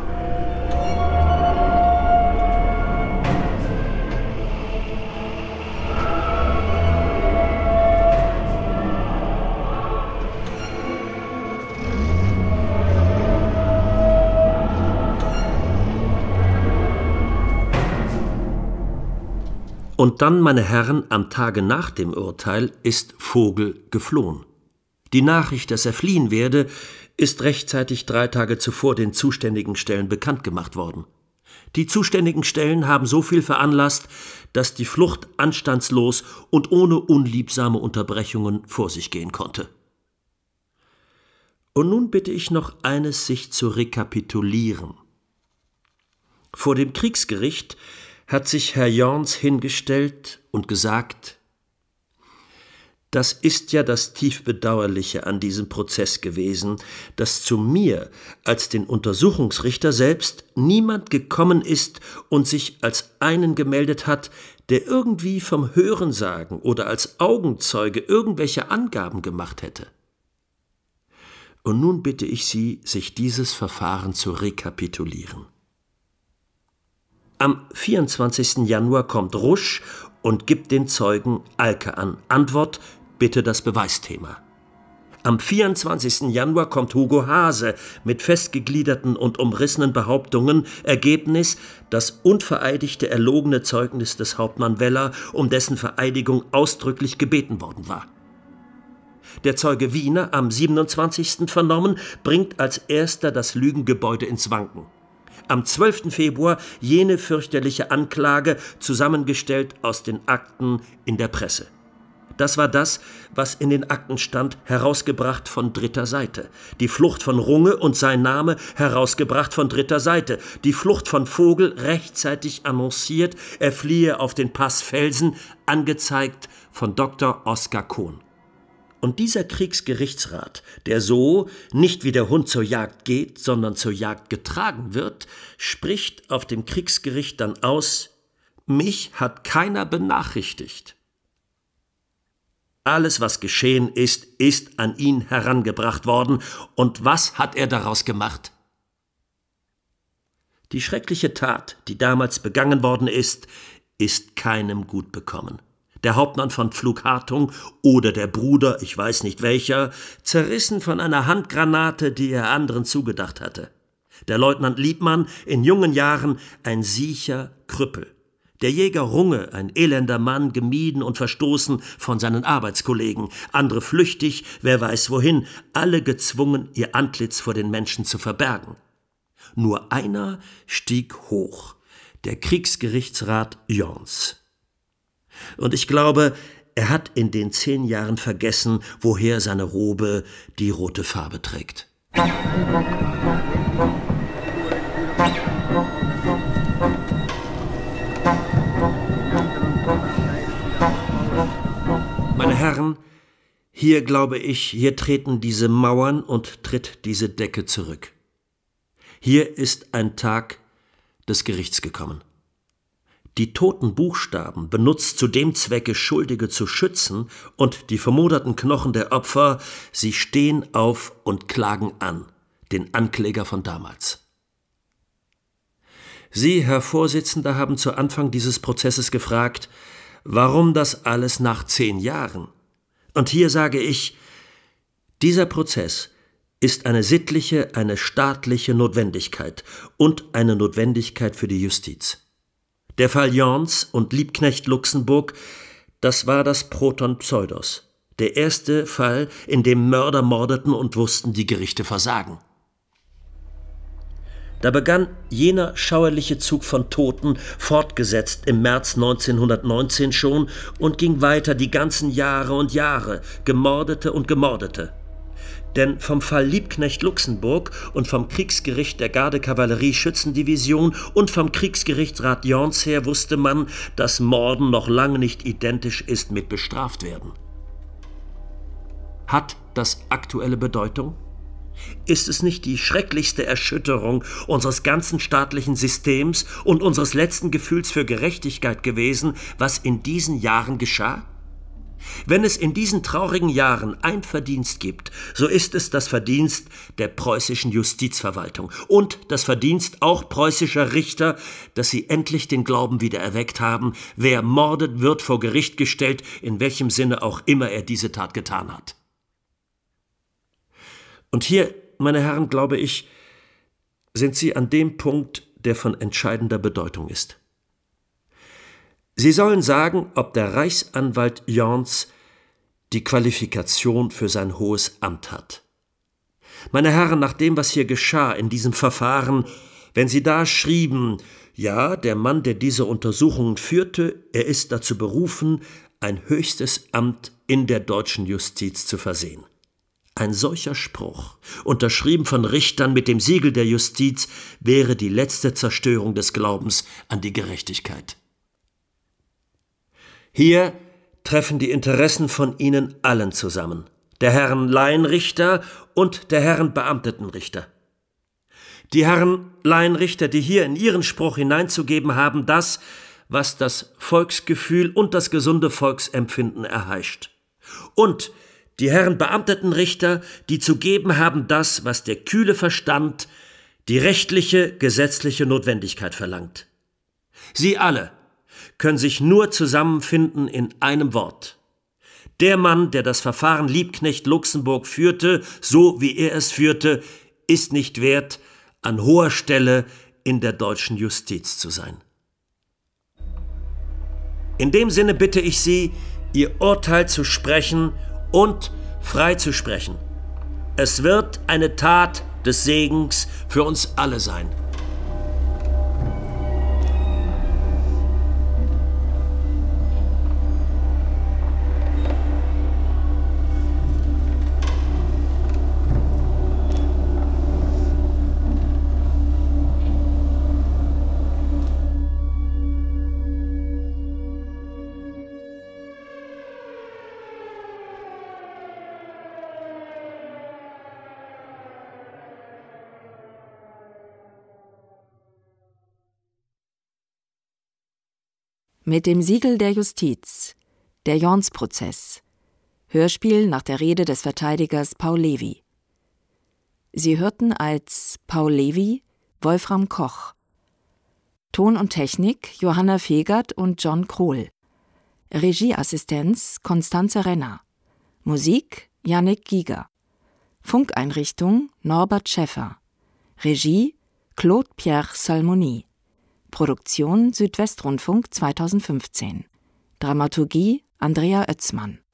Und dann, meine Herren, am Tage nach dem Urteil ist Vogel geflohen. Die Nachricht, dass er fliehen werde, ist rechtzeitig drei Tage zuvor den zuständigen Stellen bekannt gemacht worden. Die zuständigen Stellen haben so viel veranlasst, dass die Flucht anstandslos und ohne unliebsame Unterbrechungen vor sich gehen konnte. Und nun bitte ich noch eines, sich zu rekapitulieren. Vor dem Kriegsgericht hat sich Herr Jorns hingestellt und gesagt: Das ist ja das tief Bedauerliche an diesem Prozess gewesen, dass zu mir als den Untersuchungsrichter selbst niemand gekommen ist und sich als einen gemeldet hat, der irgendwie vom Hörensagen oder als Augenzeuge irgendwelche Angaben gemacht hätte. Und nun bitte ich Sie, sich dieses Verfahren zu rekapitulieren. Am vierundzwanzigsten Januar kommt Rusch und gibt den Zeugen Alke an. Antwort: Bitte das Beweisthema. Am vierundzwanzigsten Januar kommt Hugo Hase mit festgegliederten und umrissenen Behauptungen. Ergebnis: das unvereidigte, erlogene Zeugnis des Hauptmann Weller, um dessen Vereidigung ausdrücklich gebeten worden war. Der Zeuge Wiener, am siebenundzwanzigsten vernommen, bringt als erster das Lügengebäude ins Wanken. Am zwölften Februar jene fürchterliche Anklage, zusammengestellt aus den Akten in der Presse. Das war das, was in den Akten stand, herausgebracht von dritter Seite. Die Flucht von Runge und sein Name, herausgebracht von dritter Seite. Die Flucht von Vogel, rechtzeitig annonciert, er fliehe auf den Pass Felsen, angezeigt von Doktor Oskar Kohn. Und dieser Kriegsgerichtsrat, der so nicht wie der Hund zur Jagd geht, sondern zur Jagd getragen wird, spricht auf dem Kriegsgericht dann aus: Mich hat keiner benachrichtigt. Alles, was geschehen ist, ist an ihn herangebracht worden. Und was hat er daraus gemacht? Die schreckliche Tat, die damals begangen worden ist, ist keinem gut bekommen. Der Hauptmann von Pflug-Hartung oder der Bruder, ich weiß nicht welcher, zerrissen von einer Handgranate, die er anderen zugedacht hatte. Der Leutnant Liebmann, in jungen Jahren ein siecher Krüppel. Der Jäger Runge, ein elender Mann, gemieden und verstoßen von seinen Arbeitskollegen. Andere flüchtig, wer weiß wohin, alle gezwungen, ihr Antlitz vor den Menschen zu verbergen. Nur einer stieg hoch, der Kriegsgerichtsrat Jorns. Und ich glaube, er hat in den zehn Jahren vergessen, woher seine Robe die rote Farbe trägt. Meine Herren, hier glaube ich, hier treten diese Mauern und tritt diese Decke zurück. Hier ist ein Tag des Gerichts gekommen. Die toten Buchstaben, benutzt zu dem Zwecke, Schuldige zu schützen, und die vermoderten Knochen der Opfer, sie stehen auf und klagen an, den Ankläger von damals. Sie, Herr Vorsitzender, haben zu Anfang dieses Prozesses gefragt, warum das alles nach zehn Jahren? Und hier sage ich, dieser Prozess ist eine sittliche, eine staatliche Notwendigkeit und eine Notwendigkeit für die Justiz. Der Fall Jorns und Liebknecht Luxemburg, das war das Proton Pseudos. Der erste Fall, in dem Mörder mordeten und wussten, die Gerichte versagen. Da begann jener schauerliche Zug von Toten, fortgesetzt im März neunzehnhundertneunzehn schon, und ging weiter die ganzen Jahre und Jahre, Gemordete und Gemordete. Denn vom Fall Liebknecht Luxemburg und vom Kriegsgericht der Gardekavallerie-Schützendivision und vom Kriegsgerichtsrat Jorns her wusste man, dass Morden noch lange nicht identisch ist mit bestraft werden. Hat das aktuelle Bedeutung? Ist es nicht die schrecklichste Erschütterung unseres ganzen staatlichen Systems und unseres letzten Gefühls für Gerechtigkeit gewesen, was in diesen Jahren geschah? Wenn es in diesen traurigen Jahren ein Verdienst gibt, so ist es das Verdienst der preußischen Justizverwaltung und das Verdienst auch preußischer Richter, dass sie endlich den Glauben wieder erweckt haben, wer mordet, wird vor Gericht gestellt, in welchem Sinne auch immer er diese Tat getan hat. Und hier, meine Herren, glaube ich, sind Sie an dem Punkt, der von entscheidender Bedeutung ist. Sie sollen sagen, ob der Reichsanwalt Jorns die Qualifikation für sein hohes Amt hat. Meine Herren, nach dem, was hier geschah in diesem Verfahren, wenn Sie da schrieben, ja, der Mann, der diese Untersuchungen führte, er ist dazu berufen, ein höchstes Amt in der deutschen Justiz zu versehen. Ein solcher Spruch, unterschrieben von Richtern mit dem Siegel der Justiz, wäre die letzte Zerstörung des Glaubens an die Gerechtigkeit. Hier treffen die Interessen von Ihnen allen zusammen, der Herren Laienrichter und der Herren Beamtetenrichter. Die Herren Laienrichter, die hier in ihren Spruch hineinzugeben haben, das, was das Volksgefühl und das gesunde Volksempfinden erheischt. Und die Herren Beamtetenrichter, die zu geben haben das, was der kühle Verstand, die rechtliche, gesetzliche Notwendigkeit verlangt. Sie alle können sich nur zusammenfinden in einem Wort. Der Mann, der das Verfahren Liebknecht-Luxemburg führte, so wie er es führte, ist nicht wert, an hoher Stelle in der deutschen Justiz zu sein. In dem Sinne bitte ich Sie, Ihr Urteil zu sprechen und frei zu sprechen. Es wird eine Tat des Segens für uns alle sein. Mit dem Siegel der Justiz, der Jorns-Prozess. Hörspiel nach der Rede des Verteidigers Paul Levi. Sie hörten als Paul Levi Wolfram Koch. Ton und Technik Johanna Fegert und John Krohl. Regieassistenz Constanze Renner. Musik Yannick Giger. Funkeinrichtung Norbert Schäffer. Regie Claude Pierre Salmoni. Produktion Südwestrundfunk zweitausendfünfzehn. Dramaturgie Andrea Oetzmann.